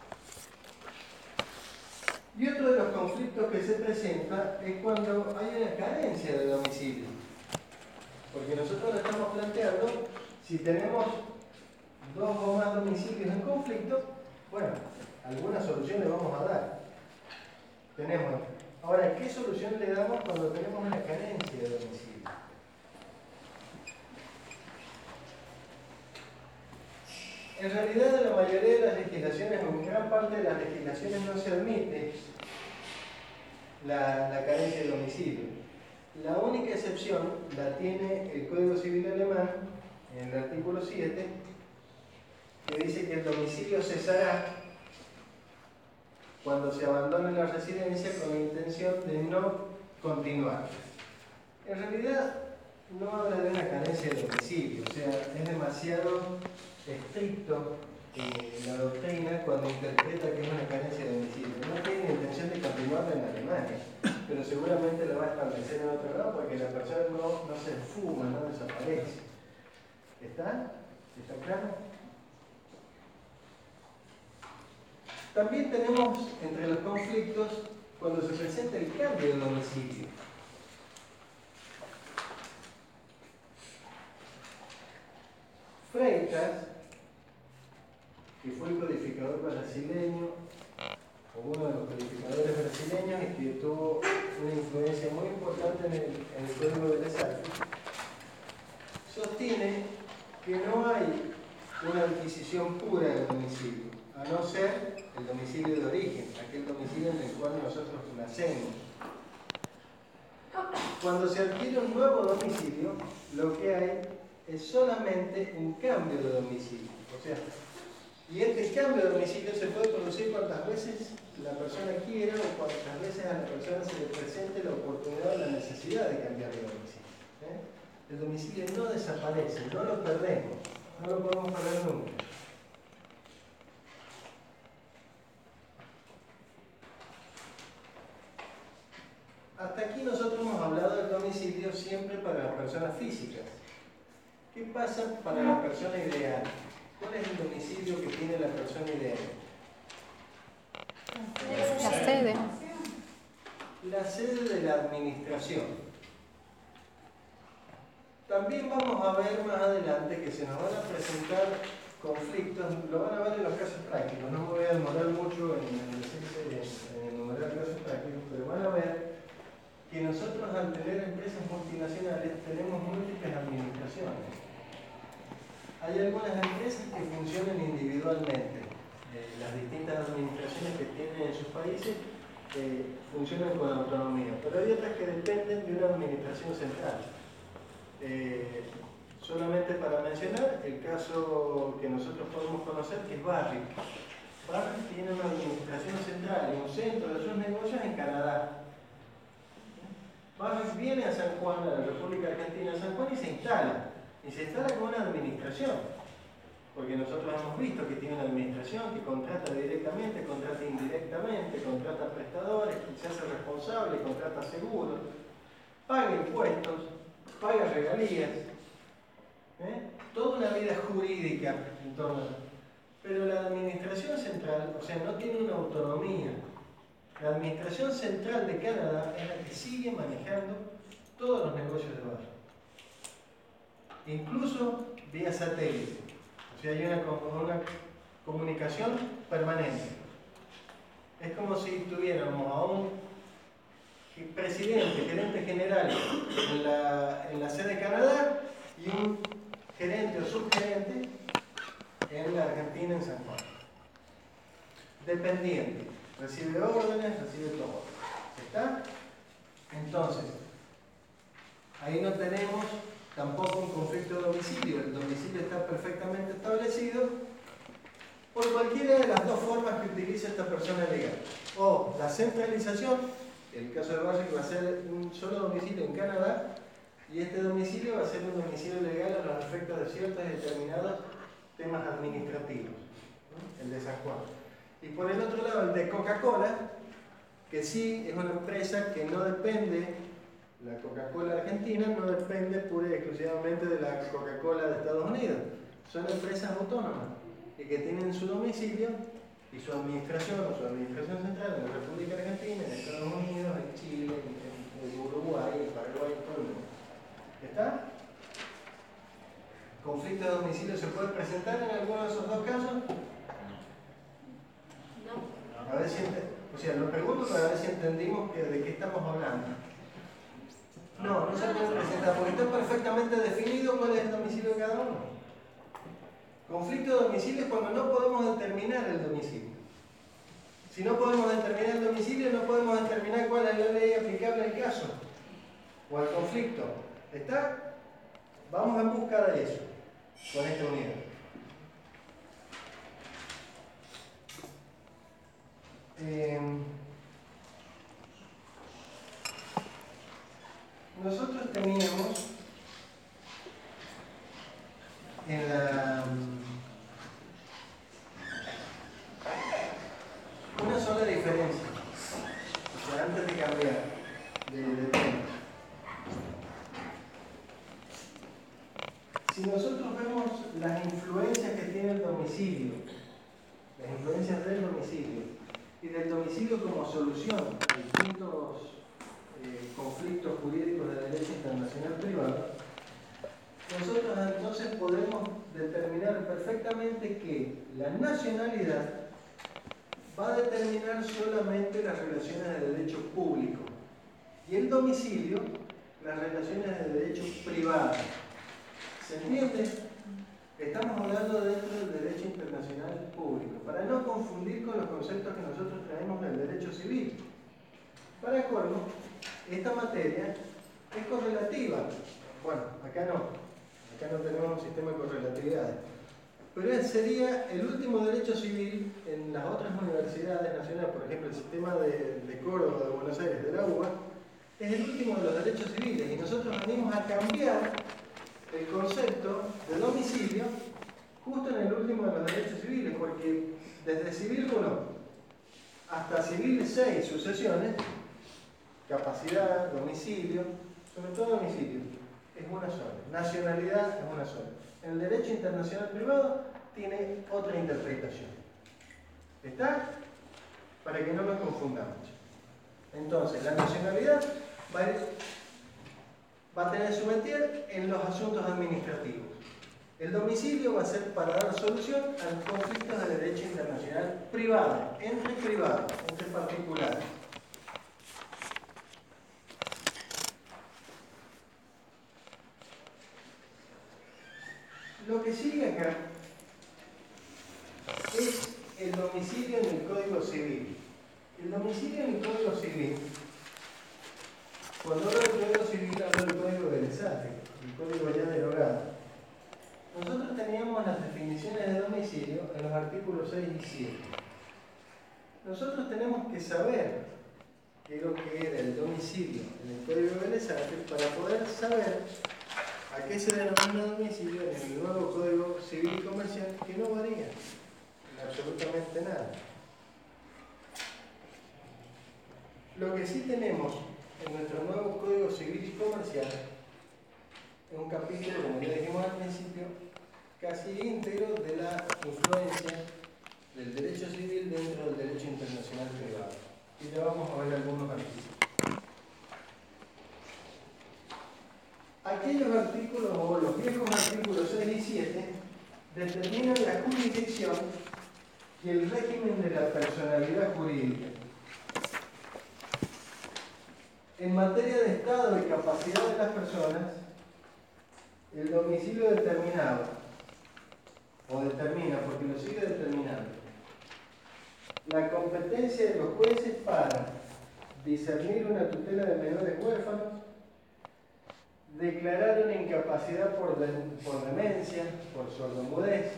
Y otro de los conflictos que se presenta es cuando hay una carencia de domicilio. Porque nosotros lo estamos planteando, si tenemos dos o más domicilios en conflicto, bueno, alguna solución le vamos a dar. Tenemos. Ahora, ¿qué solución le damos cuando tenemos una carencia de domicilio? En realidad, en la mayoría de las legislaciones, o en gran parte de las legislaciones, no se admite la carencia de domicilio. La única excepción la tiene el Código Civil alemán, en el artículo 7, que dice que el domicilio cesará cuando se abandone la residencia con la intención de no continuar. En realidad, no habla de una carencia de domicilio, o sea, es demasiado estricto la doctrina cuando interpreta que es una carencia de domicilio. No tiene intención de continuarla en Alemania, pero seguramente la va a establecer en otro lado porque la persona no se esfuma, no desaparece. ¿Está? ¿Está claro? También tenemos entre los conflictos cuando se presenta el cambio de domicilio. Freitas, que fue el codificador brasileño, o uno de los codificadores brasileños, y que tuvo una influencia muy importante en el Código de las Artes, sostiene que no hay una adquisición pura del domicilio, a no ser el domicilio de origen, aquel domicilio en el cual nosotros nacemos. Cuando se adquiere un nuevo domicilio, lo que hay es solamente un cambio de domicilio. O sea, y este cambio de domicilio se puede producir cuantas veces la persona quiera o cuantas veces a la persona se le presente la oportunidad o la necesidad de cambiar de domicilio. El domicilio no desaparece, no lo perdemos, no lo podemos perder nunca. Hasta aquí nosotros hemos hablado del domicilio siempre para las personas físicas. ¿Qué pasa para la persona ideal? ¿Cuál es el domicilio que tiene la persona ideal? La sede. La sede de la administración. También vamos a ver más adelante que se nos van a presentar conflictos, lo van a ver en los casos prácticos, no me voy a demorar mucho en enumerar casos prácticos, pero van a ver que nosotros al tener empresas multinacionales tenemos múltiples administraciones. Hay algunas empresas que funcionan individualmente. Las distintas administraciones que tienen en sus países funcionan con autonomía, pero hay otras que dependen de una administración central. Solamente para mencionar el caso que nosotros podemos conocer, que es Barrick. Barrick tiene una administración central y un centro de sus negocios en Canadá. Barrick viene a San Juan, a la República Argentina, a San Juan, y se instala. Y se instala con una administración. Porque nosotros hemos visto que tiene una administración que contrata directamente, contrata indirectamente, contrata prestadores, que se hace responsable, contrata seguros, paga impuestos, paga regalías. Toda una vida jurídica en torno a eso. Pero la administración central, o sea, no tiene una autonomía. La administración central de Canadá es la que sigue manejando todos los negocios de Barrick. Incluso vía satélite. O sea, hay una comunicación permanente. Es como si tuviéramos a un presidente, gerente general en la sede de Canadá y un gerente o subgerente en la Argentina, en San Juan. Dependiente. Recibe órdenes, recibe todo. ¿Está? Entonces, ahí no tenemos tampoco un conflicto de domicilio. El domicilio está perfectamente establecido por cualquiera de las dos formas que utiliza esta persona legal. O la centralización, el caso de Barrick va a ser un solo domicilio en Canadá, y este domicilio va a ser un domicilio legal a los efectos de ciertos y determinados temas administrativos, ¿no? El de San Juan. Y por el otro lado, el de Coca-Cola, que sí es una empresa que no depende, la Coca-Cola Argentina no depende pura y exclusivamente de la Coca-Cola de Estados Unidos. Son empresas autónomas y que tienen su domicilio y su administración central en la República Argentina, en Estados Unidos, en Chile, en Uruguay, en Paraguay, en todo el mundo. ¿Está? ¿Conflicto de domicilio se puede presentar en alguno de esos dos casos? No. A ver si lo pregunto para ver si entendimos de qué estamos hablando. No se puede presentar porque está perfectamente definido cuál es el domicilio de cada uno. Conflicto de domicilio es cuando no podemos determinar el domicilio. Si no podemos determinar el domicilio, no podemos determinar cuál es la ley aplicable al caso o al conflicto. ¿Está? Vamos en busca de eso con esta unidad. Nosotros teníamos en la... Una sola diferencia, o sea, antes de cambiar de tema. Si nosotros vemos las influencias que tiene el domicilio, las influencias del domicilio y del domicilio como solución a distintos conflictos jurídicos de derecho internacional privado, nosotros entonces podemos determinar perfectamente que la nacionalidad va a determinar solamente las relaciones de derecho público y el domicilio las relaciones de derecho privado. ¿Se entiende? Estamos hablando dentro del derecho internacional público, para no confundir con los conceptos que nosotros traemos del derecho civil. Para colmo, esta materia es correlativa. Bueno, acá no tenemos un sistema de correlatividades. Pero sería el último derecho civil en las otras universidades nacionales, por ejemplo, el sistema de Córdoba, de Buenos Aires, de la UBA, es el último de los derechos civiles y nosotros venimos a cambiar el concepto de domicilio justo en el último de los derechos civiles, porque desde civil 1 hasta civil 6 sucesiones, capacidad, domicilio, sobre todo domicilio, es una sola, nacionalidad es una sola. En el derecho internacional privado tiene otra interpretación. ¿Está? Para que no nos confundamos. Entonces, la nacionalidad va a tener su métier en los asuntos administrativos. El domicilio va a ser para dar solución a los conflictos de derecho internacional privado, entre particulares. Lo que sigue acá es el domicilio en el Código Civil. El domicilio en el Código Civil, cuando hablo del Código Civil, hablo del Código del ESAFE, el Código ya derogado. Nosotros teníamos las definiciones de domicilio en los artículos 6 y 7. Nosotros tenemos que saber qué es lo que era el domicilio en el Código del ESAFE para poder saber a qué se denomina domicilio en el nuevo Código Civil y Comercial, que no varía en absolutamente nada. Lo que sí tenemos en nuestro nuevo Código Civil y Comercial es un capítulo, como ya dijimos al principio, casi íntegro de la influencia del derecho civil dentro del derecho internacional privado. Y ya vamos a ver algunos artículos. Aquellos artículos, o los viejos artículos 6 y 7, determinan la jurisdicción y el régimen de la personalidad jurídica. En materia de estado y capacidad de las personas, el domicilio determinado, o determina, porque lo sigue determinando, la competencia de los jueces para discernir una tutela de menores huérfanos, declarar una incapacidad por demencia, por sordomudez,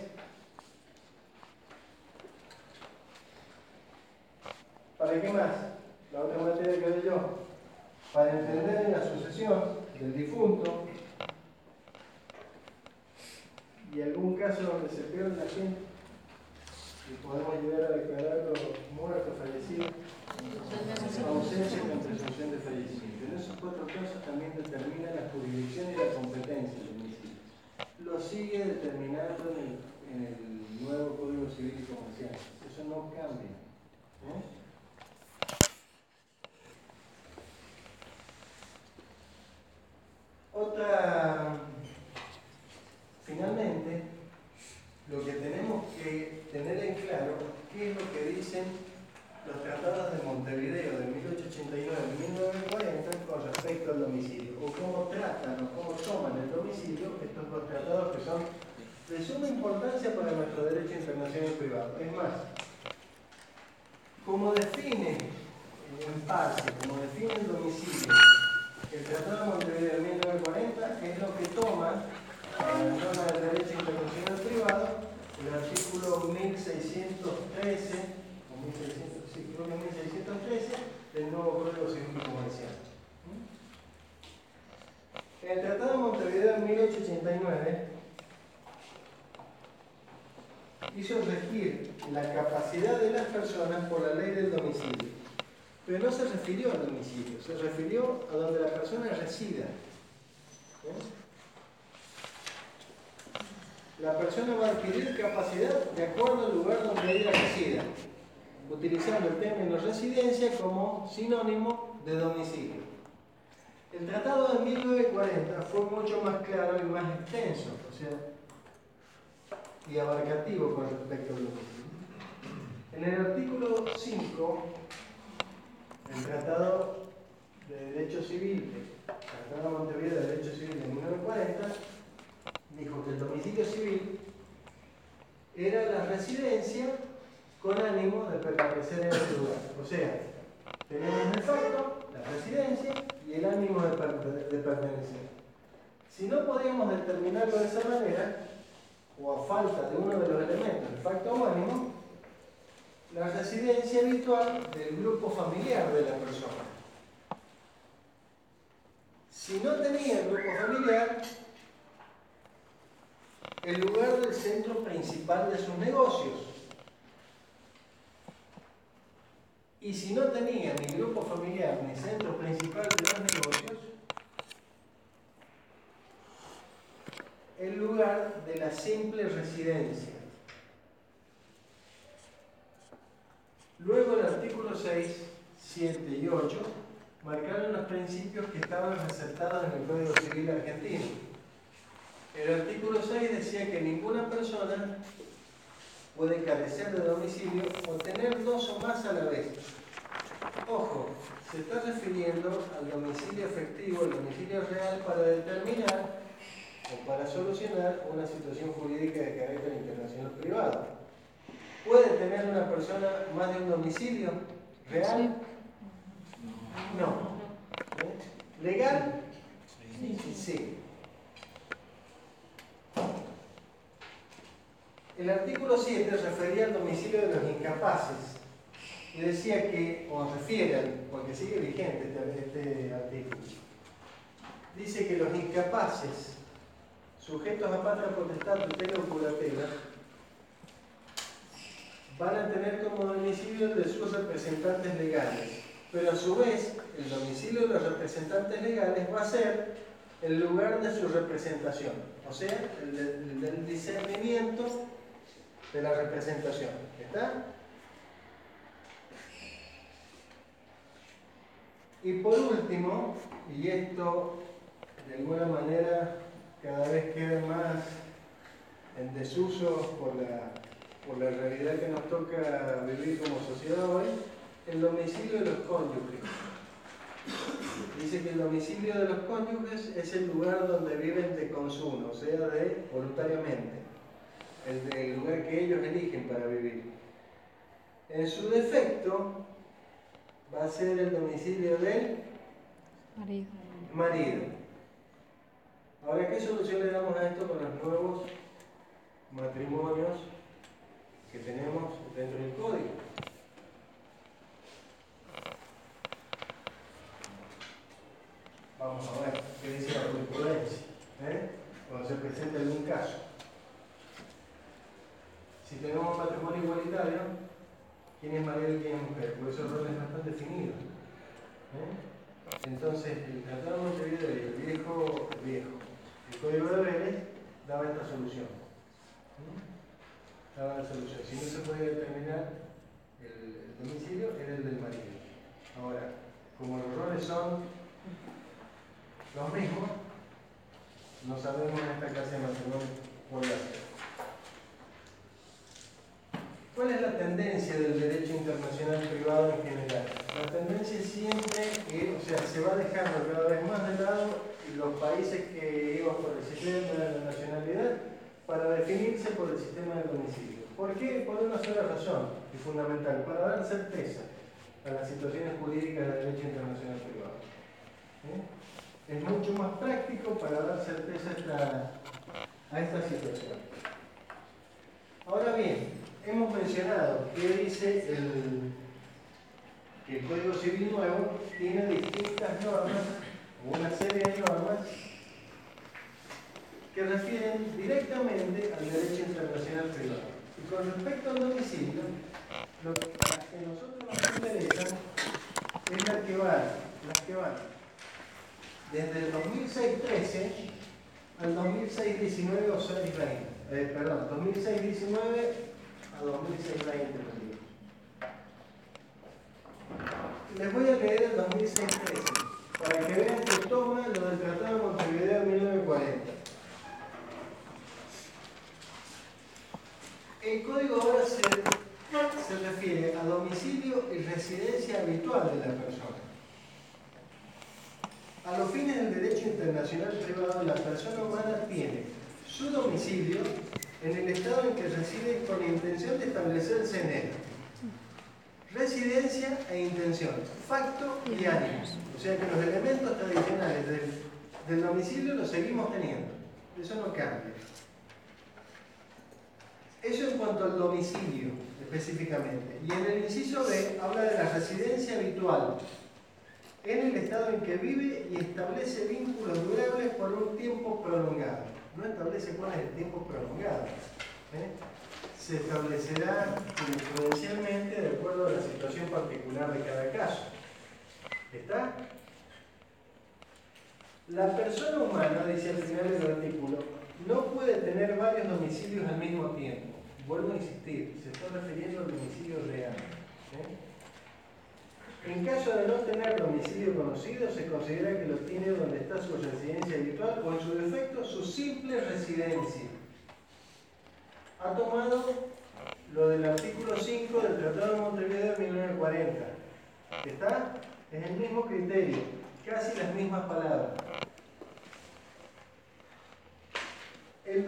¿para qué más? La otra materia que doy yo, para entender en la sucesión del difunto y algún caso donde se pierde la gente y podemos llegar a declararlo muerto, fallecido, ausencia con presunción de fallecimiento. En esos 4 casos también determina la jurisdicción y la competencia del domicilio. Lo sigue determinando en el nuevo Código Civil y Comercial. Eso no cambia. Finalmente, lo que tenemos que tener en claro qué es lo que dicen los tratados de Montevideo de 1889 y 1940 con respecto al domicilio, o cómo tratan o cómo toman el domicilio estos 2 tratados que son de suma importancia para nuestro derecho internacional privado. Es más, como define en parte, como define el domicilio, el Tratado de Montevideo de 1940 es lo que toma la norma del derecho internacional privado, el artículo 1613, o 1600, sí, creo que 1613 del nuevo Código Civil y Comercial. En el Tratado de Montevideo de 1889 hizo regir la capacidad de las personas por la ley del domicilio. Pero no se refirió al domicilio, se refirió a donde la persona resida. La persona va a adquirir capacidad de acuerdo al lugar donde ella resida, utilizando el término residencia como sinónimo de domicilio. El tratado de 1940 fue mucho más claro y más extenso, o sea, y abarcativo con respecto al domicilio. En el artículo 5, el Tratado de Derecho Civil, el Tratado de Montevideo de Derecho Civil de 1940, dijo que el domicilio civil era la residencia con ánimo de permanecer en ese lugar. O sea, tenemos de facto la residencia y el ánimo de pertenecer. Si no podíamos determinarlo de esa manera, o a falta de uno de los elementos, el facto o ánimo, la residencia habitual del grupo familiar de la persona. Si no tenía el grupo familiar, el lugar del centro principal de sus negocios. Y si no tenía ni grupo familiar ni centro principal de los negocios, el lugar de la simple residencia. Luego el artículo 6, 7 y 8 marcaron los principios que estaban resaltados en el Código Civil argentino. El artículo 6 decía que ninguna persona puede carecer de domicilio o tener dos o más a la vez. Ojo, se está refiriendo al domicilio efectivo, al domicilio real para determinar o para solucionar una situación jurídica de carácter internacional privado. ¿Puede tener una persona más de un domicilio real? No. ¿Legal? Sí. El artículo 7 refería al domicilio de los incapaces y decía que, o refiere, porque sigue vigente este artículo, dice que los incapaces, sujetos a patria potestad, tutela o curatela, van a tener como domicilio el de sus representantes legales, pero a su vez el domicilio de los representantes legales va a ser el lugar de su representación, o sea, el del discernimiento de la representación. ¿Está? Y por último, y esto de alguna manera cada vez queda más en desuso por la realidad que nos toca vivir como sociedad hoy, el domicilio de los cónyuges. Dice que el domicilio de los cónyuges es el lugar donde viven de consumo, o sea, voluntariamente. El lugar que ellos eligen para vivir. En su defecto, va a ser el domicilio del marido. Ahora, ¿qué solución le damos a esto con los nuevos matrimonios que tenemos dentro del código? Vamos a ver qué dice la jurisprudencia, cuando se presenta algún caso. Si tenemos matrimonio igualitario, ¿quién es marido y quién es mujer? Porque esos roles no están definidos. Entonces, el Tratado de Montevideo y el viejo, el Código de Vélez daba esta solución. Daba la solución. Si no se podía determinar el domicilio, era el del marido. Ahora, como los roles son los mismos, no sabemos en esta clase de matrimonio cuál va a ser. ¿Cuál es la tendencia del derecho internacional privado en general? La tendencia es siempre que, se va dejando cada vez más de lado los países que iban por el sistema de la nacionalidad para definirse por el sistema del domicilio. ¿Por qué? Por una sola razón, y fundamental, para dar certeza a las situaciones jurídicas del derecho internacional privado. Es mucho más práctico para dar certeza a esta situación. Ahora bien, hemos mencionado que dice que el Código Civil nuevo tiene distintas normas, una serie de normas que refieren directamente al derecho internacional privado. Y con respecto al domicilio, las que a nosotros nos interesan es las que van desde el 2006-13 al 2006-19 o 6-20. Perdón, 2006-19 a 2006-20. Les voy a leer el 2006-13 para que vean que toma lo del Tratado de Montevideo de 1940. El código ahora se refiere a domicilio y residencia habitual de la persona. A los fines del derecho internacional privado, la persona humana tiene su domicilio en el estado en que reside con intención de establecerse en él. Residencia e intención, facto y ánimo. O sea que los elementos tradicionales del domicilio los seguimos teniendo. Eso no cambia. Eso en cuanto al domicilio, específicamente. Y en el inciso B habla de la residencia habitual, en el estado en que vive y establece vínculos durables por un tiempo prolongado. No establece cuál es el tiempo prolongado. Se establecerá jurisprudencialmente de acuerdo a la situación particular de cada caso. ¿Está? La persona humana, dice al final del artículo, no puede tener varios domicilios al mismo tiempo. Vuelvo a insistir, se está refiriendo al domicilio real. En caso de no tener domicilio conocido, se considera que lo tiene donde está su residencia habitual o en su defecto su simple residencia. Ha tomado lo del artículo 5 del Tratado de Montevideo de 1940. ¿Está? Es el mismo criterio, casi las mismas palabras. El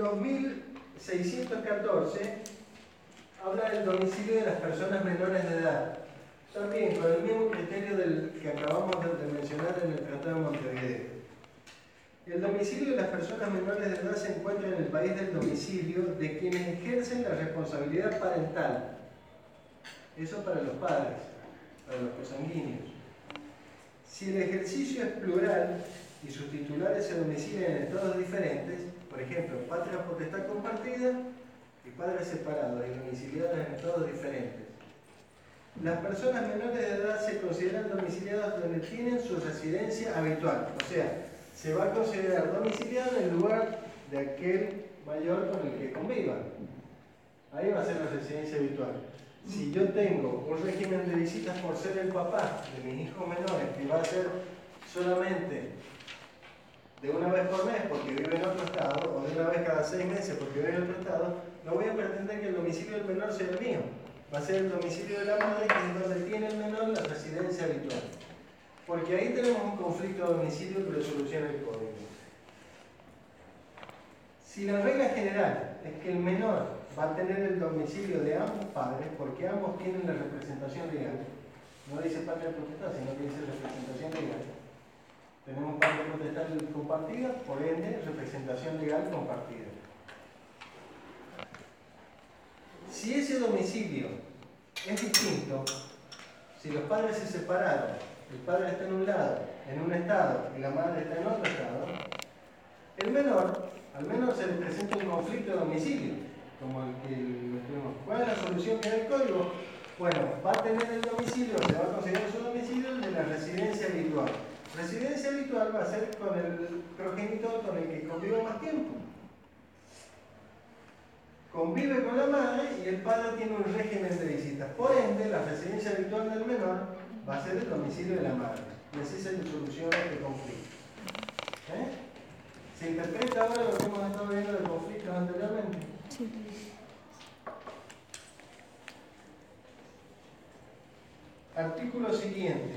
2614 habla del domicilio de las personas menores de edad. También con el mismo criterio del que acabamos de mencionar en el Tratado de Montevideo. El domicilio de las personas menores de edad se encuentra en el país del domicilio de quienes ejercen la responsabilidad parental. Eso para los padres, para los consanguíneos. Si el ejercicio es plural y sus titulares se domicilian en estados diferentes, por ejemplo, patria potestad compartida y padres separados y domiciliados en estados diferentes, las personas menores de edad se consideran domiciliadas donde tienen su residencia habitual. O sea, se va a considerar domiciliado en el lugar de aquel mayor con el que convivan. Ahí va a ser la residencia habitual. Si yo tengo un régimen de visitas por ser el papá de mis hijos menores, que va a ser solamente de una vez por mes porque vive en otro estado, o de una vez cada 6 meses porque vive en otro estado, no voy a pretender que el domicilio del menor sea el mío. Va a ser el domicilio de la madre, que es donde tiene el menor la residencia habitual. Porque ahí tenemos un conflicto de domicilio que lo soluciona el código. Si la regla general es que el menor va a tener el domicilio de ambos padres, porque ambos tienen la representación legal, no dice patria potestad, sino que dice representación legal. Tenemos patria potestad compartida, por ende, representación legal compartida. Si ese domicilio es distinto, si los padres se separaron, el padre está en un lado, en un estado, y la madre está en otro estado, el menor, al menos se le presenta un conflicto de domicilio, como el que tuvimos. ¿Cuál es la solución que da el código? Bueno, va a tener el domicilio, se va a considerar su domicilio el de la residencia habitual. Residencia habitual va a ser con el progenitor con el que convive más tiempo. Convive con la madre y el padre tiene un régimen de visitas. Por ende, la residencia habitual del menor va a ser el domicilio de la madre. Y así se soluciona este conflicto. ¿Se interpreta ahora lo que hemos estado viendo de conflictos anteriormente? Sí. Artículo siguiente.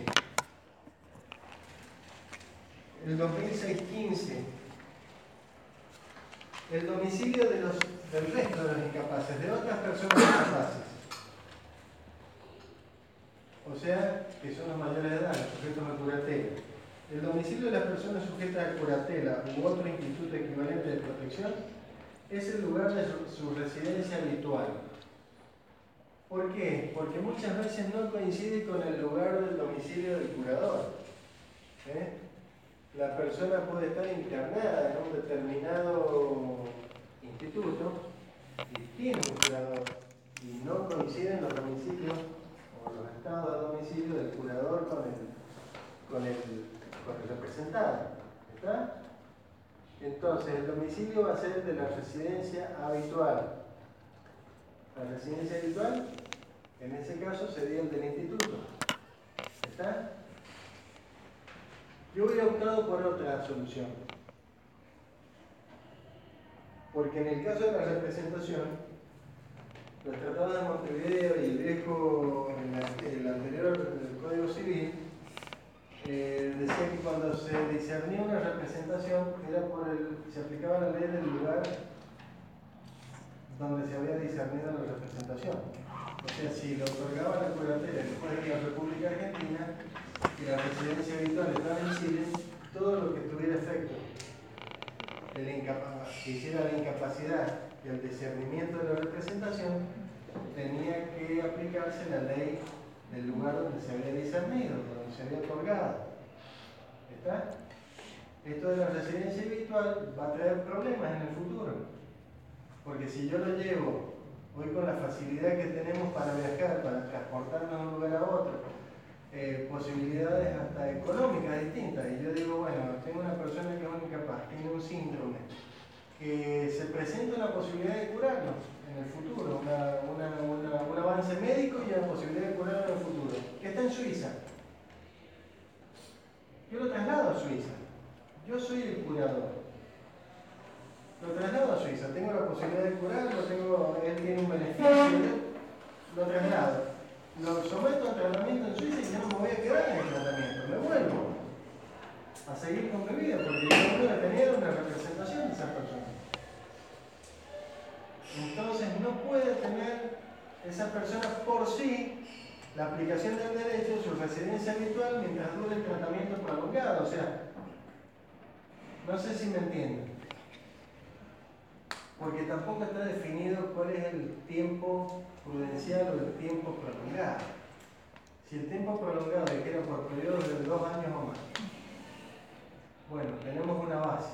El 2006-15. El domicilio del resto de los incapaces, de otras personas incapaces. O sea, que son los mayores de edad, los sujetos a curatela. El domicilio de las personas sujetas a curatela u otro instituto equivalente de protección es el lugar de su residencia habitual. ¿Por qué? Porque muchas veces no coincide con el lugar del domicilio del curador. La persona puede estar internada en un determinado instituto y tiene un curador. domicilio va a ser de la residencia habitual. La residencia habitual, en ese caso, sería el del instituto. ¿Está? Yo hubiera optado por otra solución. Porque en el caso de la representación, los tratados de Montevideo y el viejo, el anterior del Código Civil, decía que cuando se discernía una representación se aplicaba la ley del lugar donde se había discernido la representación. O sea, si lo otorgaba la curatela después de la República Argentina y la residencia habitual estaba en Chile, todo lo que tuviera efecto que hiciera la incapacidad y el discernimiento de la representación, tenía que aplicarse la ley del lugar donde se había discernido, donde se había otorgado. ¿Está? Esto de la residencia habitual va a traer problemas en el futuro. Porque si yo lo llevo hoy con la facilidad que tenemos para viajar, para transportarnos de un lugar a otro, posibilidades hasta económicas distintas, y yo digo, bueno, tengo una persona que es incapaz, tiene un síndrome, que se presenta una posibilidad de curarlo en el futuro, un avance médico y una posibilidad de curarlo en el futuro, que está en Suiza. Yo lo traslado a Suiza, yo soy el curador. Lo traslado a Suiza, tengo la posibilidad de curarlo, él tiene un beneficio, lo traslado. Lo someto al tratamiento en Suiza y ya no me voy a quedar en el tratamiento, me vuelvo a seguir con mi vida, porque yo no tenía una representación de esa persona. Entonces no puede tener esa persona por sí la aplicación del derecho, su residencia habitual, mientras dure el tratamiento prolongado. O sea, no sé si me entienden. Porque tampoco está definido cuál es el tiempo prudencial o el tiempo prolongado. Si el tiempo prolongado requiere por periodos de 2 años o más, bueno, tenemos una base.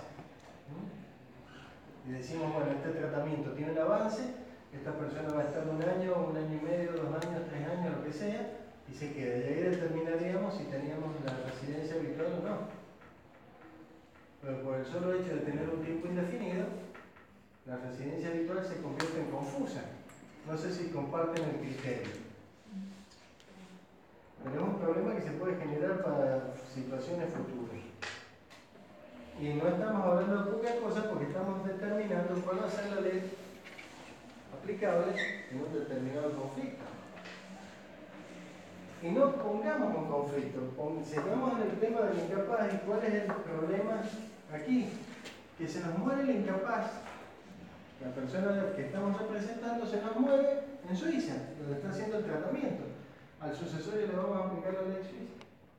Y decimos, bueno, este tratamiento tiene un avance, esta persona va a estar 1 año, 1 año y medio, 2 años, 3 años, lo que sea, y se queda. Y ahí determinaríamos si teníamos la residencia habitual o no. Pero por el solo hecho de tener un tiempo indefinido, la residencia habitual se convierte en confusa. No sé si comparten el criterio. Pero es un problema que se puede generar para situaciones futuras. Y no estamos hablando de poca cosa porque estamos determinando cuál va a ser la ley aplicable en un determinado conflicto. Y no pongamos un conflicto, sigamos en el tema del incapaz. ¿Y cuál es el problema aquí? Que se nos muere el incapaz. La persona que estamos representando se nos muere en Suiza, donde está haciendo el tratamiento. Al sucesorio le vamos a aplicar la ley suiza.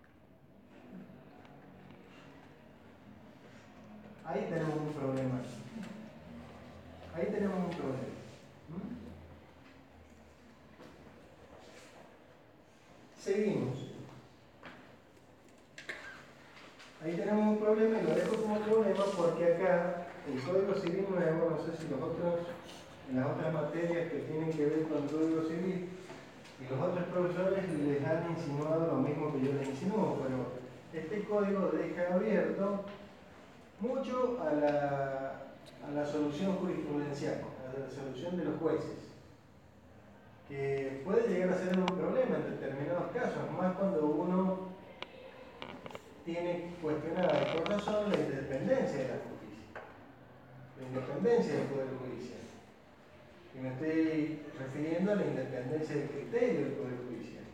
Ahí tenemos un problema. Ahí tenemos un problema. Seguimos. Ahí tenemos un problema y lo dejo como problema porque acá el Código Civil nuevo, no sé si en las otras materias que tienen que ver con el Código Civil, y los otros profesores les han insinuado lo mismo que yo les insinúo, pero este código deja abierto mucho a la solución jurisprudencial, a la solución de los jueces, que puede llegar a ser un problema en determinados casos, más cuando uno tiene cuestionada por razón la independencia de la justicia, la independencia del Poder Judicial. Y me estoy refiriendo a la independencia del criterio del Poder Judicial.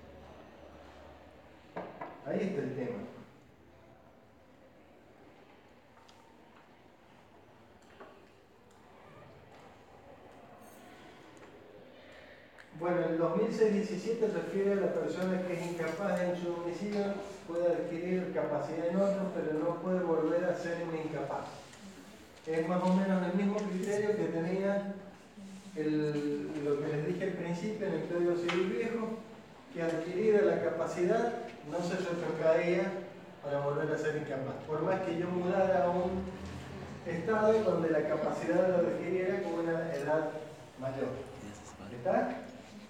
Ahí está el tema. Bueno, el 2006-17 refiere a la persona que es incapaz en su domicilio, puede adquirir capacidad en otro, pero no puede volver a ser un incapaz. Es más o menos el mismo criterio que tenía lo que les dije al principio en el Código Civil Viejo, que adquirida la capacidad no se retrotraía para volver a ser incapaz. Por más que yo mudara a un estado donde la capacidad lo adquiriera con una edad mayor. ¿Está?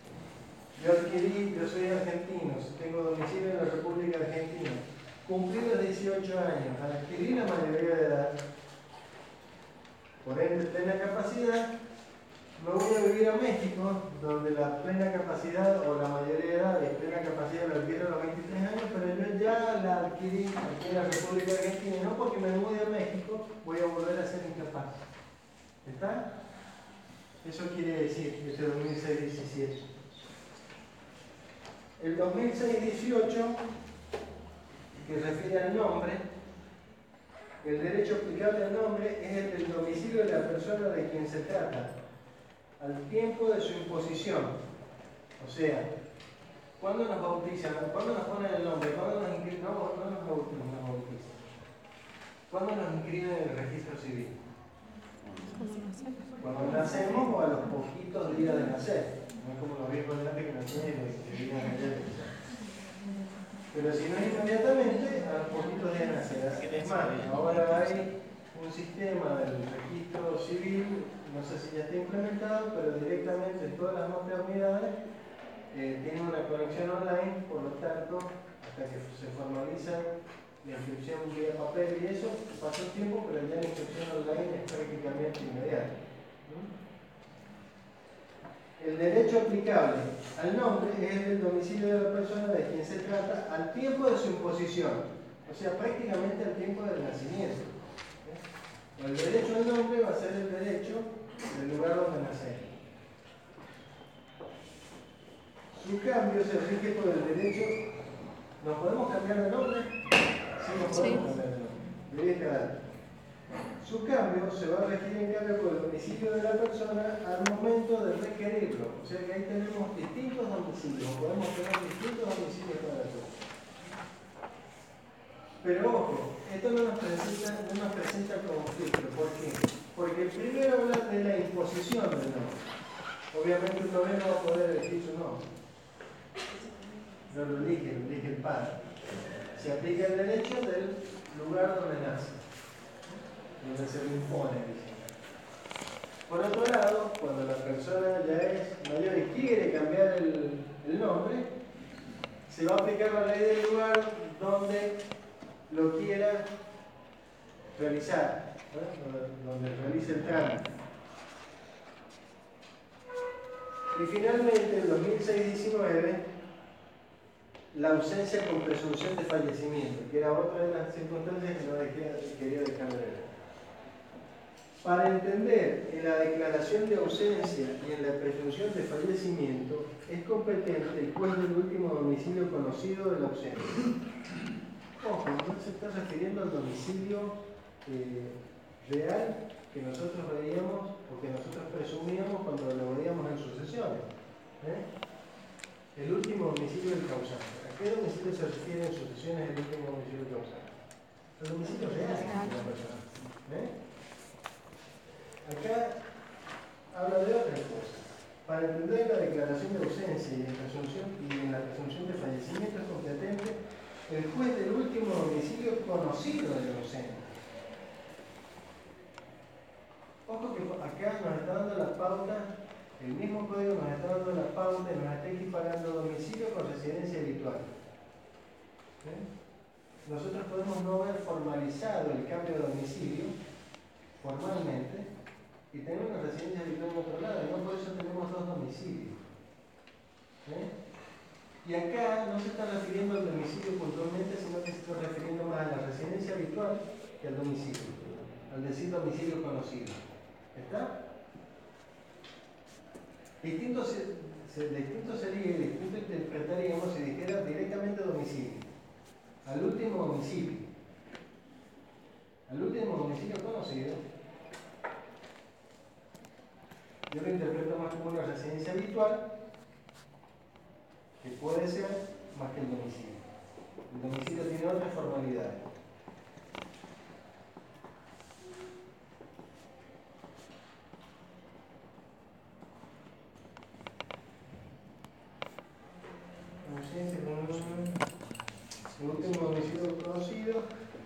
Yo soy argentino, tengo domicilio en la República Argentina, cumplí los 18 años, al adquirir la mayoría de edad, por ende plena capacidad, me voy a vivir a México, donde la plena capacidad o la mayoría de edad de plena capacidad la adquiero a los 23 años, pero yo ya la adquirí aquí en la República Argentina, y no porque me mude a México voy a volver a ser incapaz. ¿Está? Eso quiere decir este 2006-17. El 2006-18, que refiere al nombre, el derecho aplicable al nombre es el del domicilio de la persona de quien se trata, al tiempo de su imposición. O sea, ¿cuándo nos bautizan? ¿Cuándo nos ponen el nombre? ¿Cuándo nos inscriben? No nos bautizan. ¿Cuándo nos inscriben en el registro civil? Cuando nacemos o a los poquitos días de nacer. No es como los viejos de antes que nacían y nos inscribían ayer. Pero si no es inmediatamente, a los poquitos días de nacer. Es más, ahora hay un sistema del registro civil, no sé si ya está implementado, pero directamente en todas las maternidades tienen una conexión online, por lo tanto, hasta que se formaliza la inscripción vía papel y eso, pasa un tiempo, pero ya la inscripción online es prácticamente inmediata. El derecho aplicable al nombre es el domicilio de la persona de quien se trata al tiempo de su imposición, o sea, prácticamente al tiempo del nacimiento. El derecho al nombre va a ser el derecho del lugar donde nacer. Su cambio se rige por el derecho. ¿Nos podemos cambiar de nombre? Sí, nos podemos cambiar de nombre. Debería quedar. Su cambio se va a regir en cambio por el domicilio de la persona al momento de requerirlo. O sea que ahí tenemos distintos domicilios. Podemos tener distintos domicilios para todos. Pero ojo, esto no nos presenta conflicto. ¿Por qué? Porque el primero habla de la imposición del nombre. Obviamente un noveno no va a poder elegir su nombre. No lo elige el padre. Se aplica el derecho del lugar donde nace, donde se le impone. Por otro lado, cuando la persona ya es mayor y quiere cambiar el nombre, se va a aplicar la ley del lugar donde lo quiera realizar, donde realice el trámite. Y finalmente, en 2006-19, la ausencia con presunción de fallecimiento, que era otra de las circunstancias que no quería dejar de ver. Para entender en la declaración de ausencia y en la presunción de fallecimiento, es competente el juez del último domicilio conocido de la ausencia. Ojo, no se está refiriendo al domicilio real que nosotros veíamos o que nosotros presumíamos cuando lo veíamos en sucesiones. El último domicilio del causante. ¿A qué domicilio se refiere en sucesiones el último domicilio del causante? El domicilio real de la persona. Acá habla de otra cosa. Para entender la declaración de ausencia y en la presunción de fallecimiento es competente el juez del último domicilio conocido del ausente. Ojo que acá nos está dando la pauta, el mismo código nos está dando la pauta y nos está equiparando domicilio con residencia habitual. Nosotros podemos no haber formalizado el cambio de domicilio formalmente y tener una residencia habitual en otro lado, y no por eso tenemos dos domicilios. Y acá no se está refiriendo al domicilio puntualmente, sino que se está refiriendo más a la residencia habitual que al domicilio, al decir domicilio conocido. ¿Está? Distinto sería y distinto interpretaríamos si dijera directamente domicilio, al último domicilio conocido. Yo lo interpreto más como una residencia habitual, que puede ser más que el domicilio. El domicilio tiene otras formalidades. El último domicilio conocido.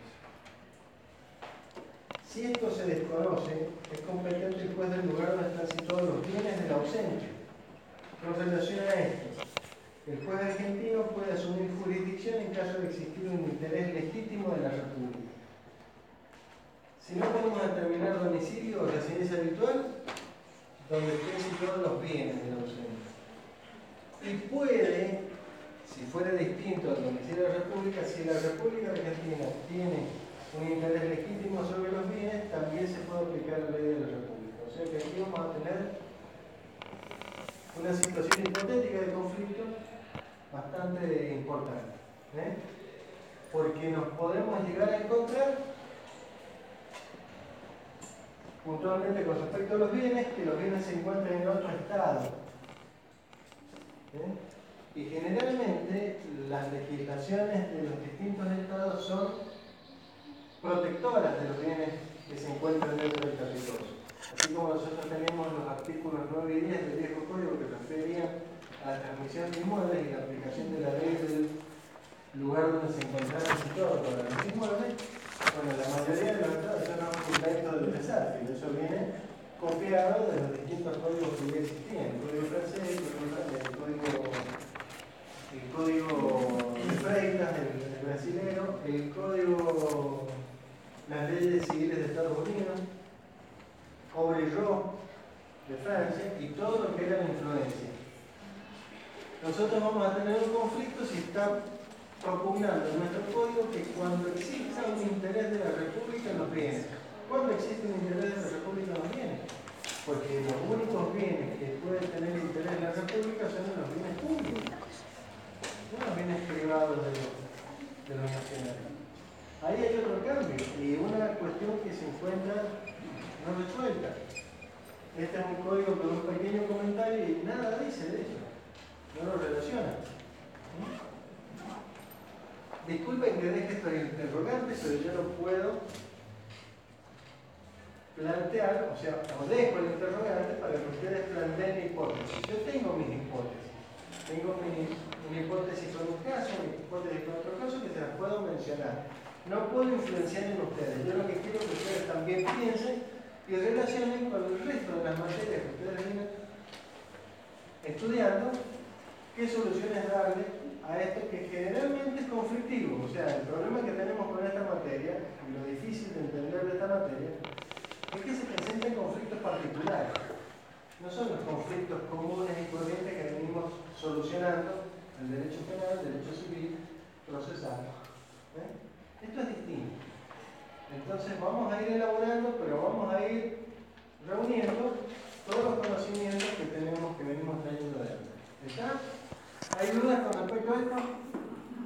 Si esto se desconoce, es competente el juez del lugar donde están situados los bienes del ausente. En relación a esto, el juez argentino puede asumir jurisdicción en caso de existir un interés legítimo de la República. Si no podemos determinar domicilio o residencia habitual, donde estén situados los bienes del ausente. Y puede, si fuera distinto al domicilio de la República, si la República Argentina tiene un interés legítimo sobre los bienes, también se puede aplicar la ley de la República. O sea que aquí vamos a tener una situación hipotética de conflicto bastante importante, porque nos podemos llegar a encontrar puntualmente con respecto a los bienes, que los bienes se encuentran en otro estado. Y generalmente las legislaciones de los distintos estados son protectoras de los bienes que se encuentran dentro del territorio. Así como nosotros tenemos los artículos 9 y 10 del viejo código que referían a la transmisión de inmuebles y la aplicación de la ley del lugar donde se encontraban situados para los inmuebles. Bueno, la mayoría de los estados son un invento del desastre, y eso viene copiado de los distintos códigos que ya existían: el código francés, el código de Freitas, el brasilero, el código, las leyes civiles de Estados Unidos, Obrero de Francia, y todo lo que era la influencia. Nosotros vamos a tener un conflicto si está propugnando en nuestro código que cuando exista un interés de la República en los bienes. ¿Cuándo existe un interés de la República en los bienes? Porque los únicos bienes que pueden tener interés en la República son los bienes públicos, no los bienes privados de los nacionales. Ahí hay otro cambio y una cuestión que se encuentra no resuelta. Este es un código con un pequeño comentario y nada dice de eso, no lo relaciona. Disculpen que deje estos interrogantes, pero yo no puedo plantear, o sea, os dejo el interrogante para que ustedes planteen hipótesis. Yo tengo mis hipótesis. Tengo una hipótesis con un caso, una hipótesis con otro caso, que se las puedo mencionar. No puedo influenciar en ustedes. Yo lo que quiero es que ustedes también piensen y relacionen con el resto de las materias que ustedes vienen estudiando, qué soluciones darle a esto que generalmente es conflictivo. O sea, el problema que tenemos con esta materia, y lo difícil de entender de esta materia, es que se presentan conflictos particulares. No son los conflictos comunes y corrientes que venimos solucionando el derecho penal, el derecho civil, procesal. Esto es distinto. Entonces vamos a ir elaborando, pero vamos a ir reuniendo todos los conocimientos que tenemos, que venimos trayendo de antes. ¿Está? ¿Hay dudas con respecto a esto?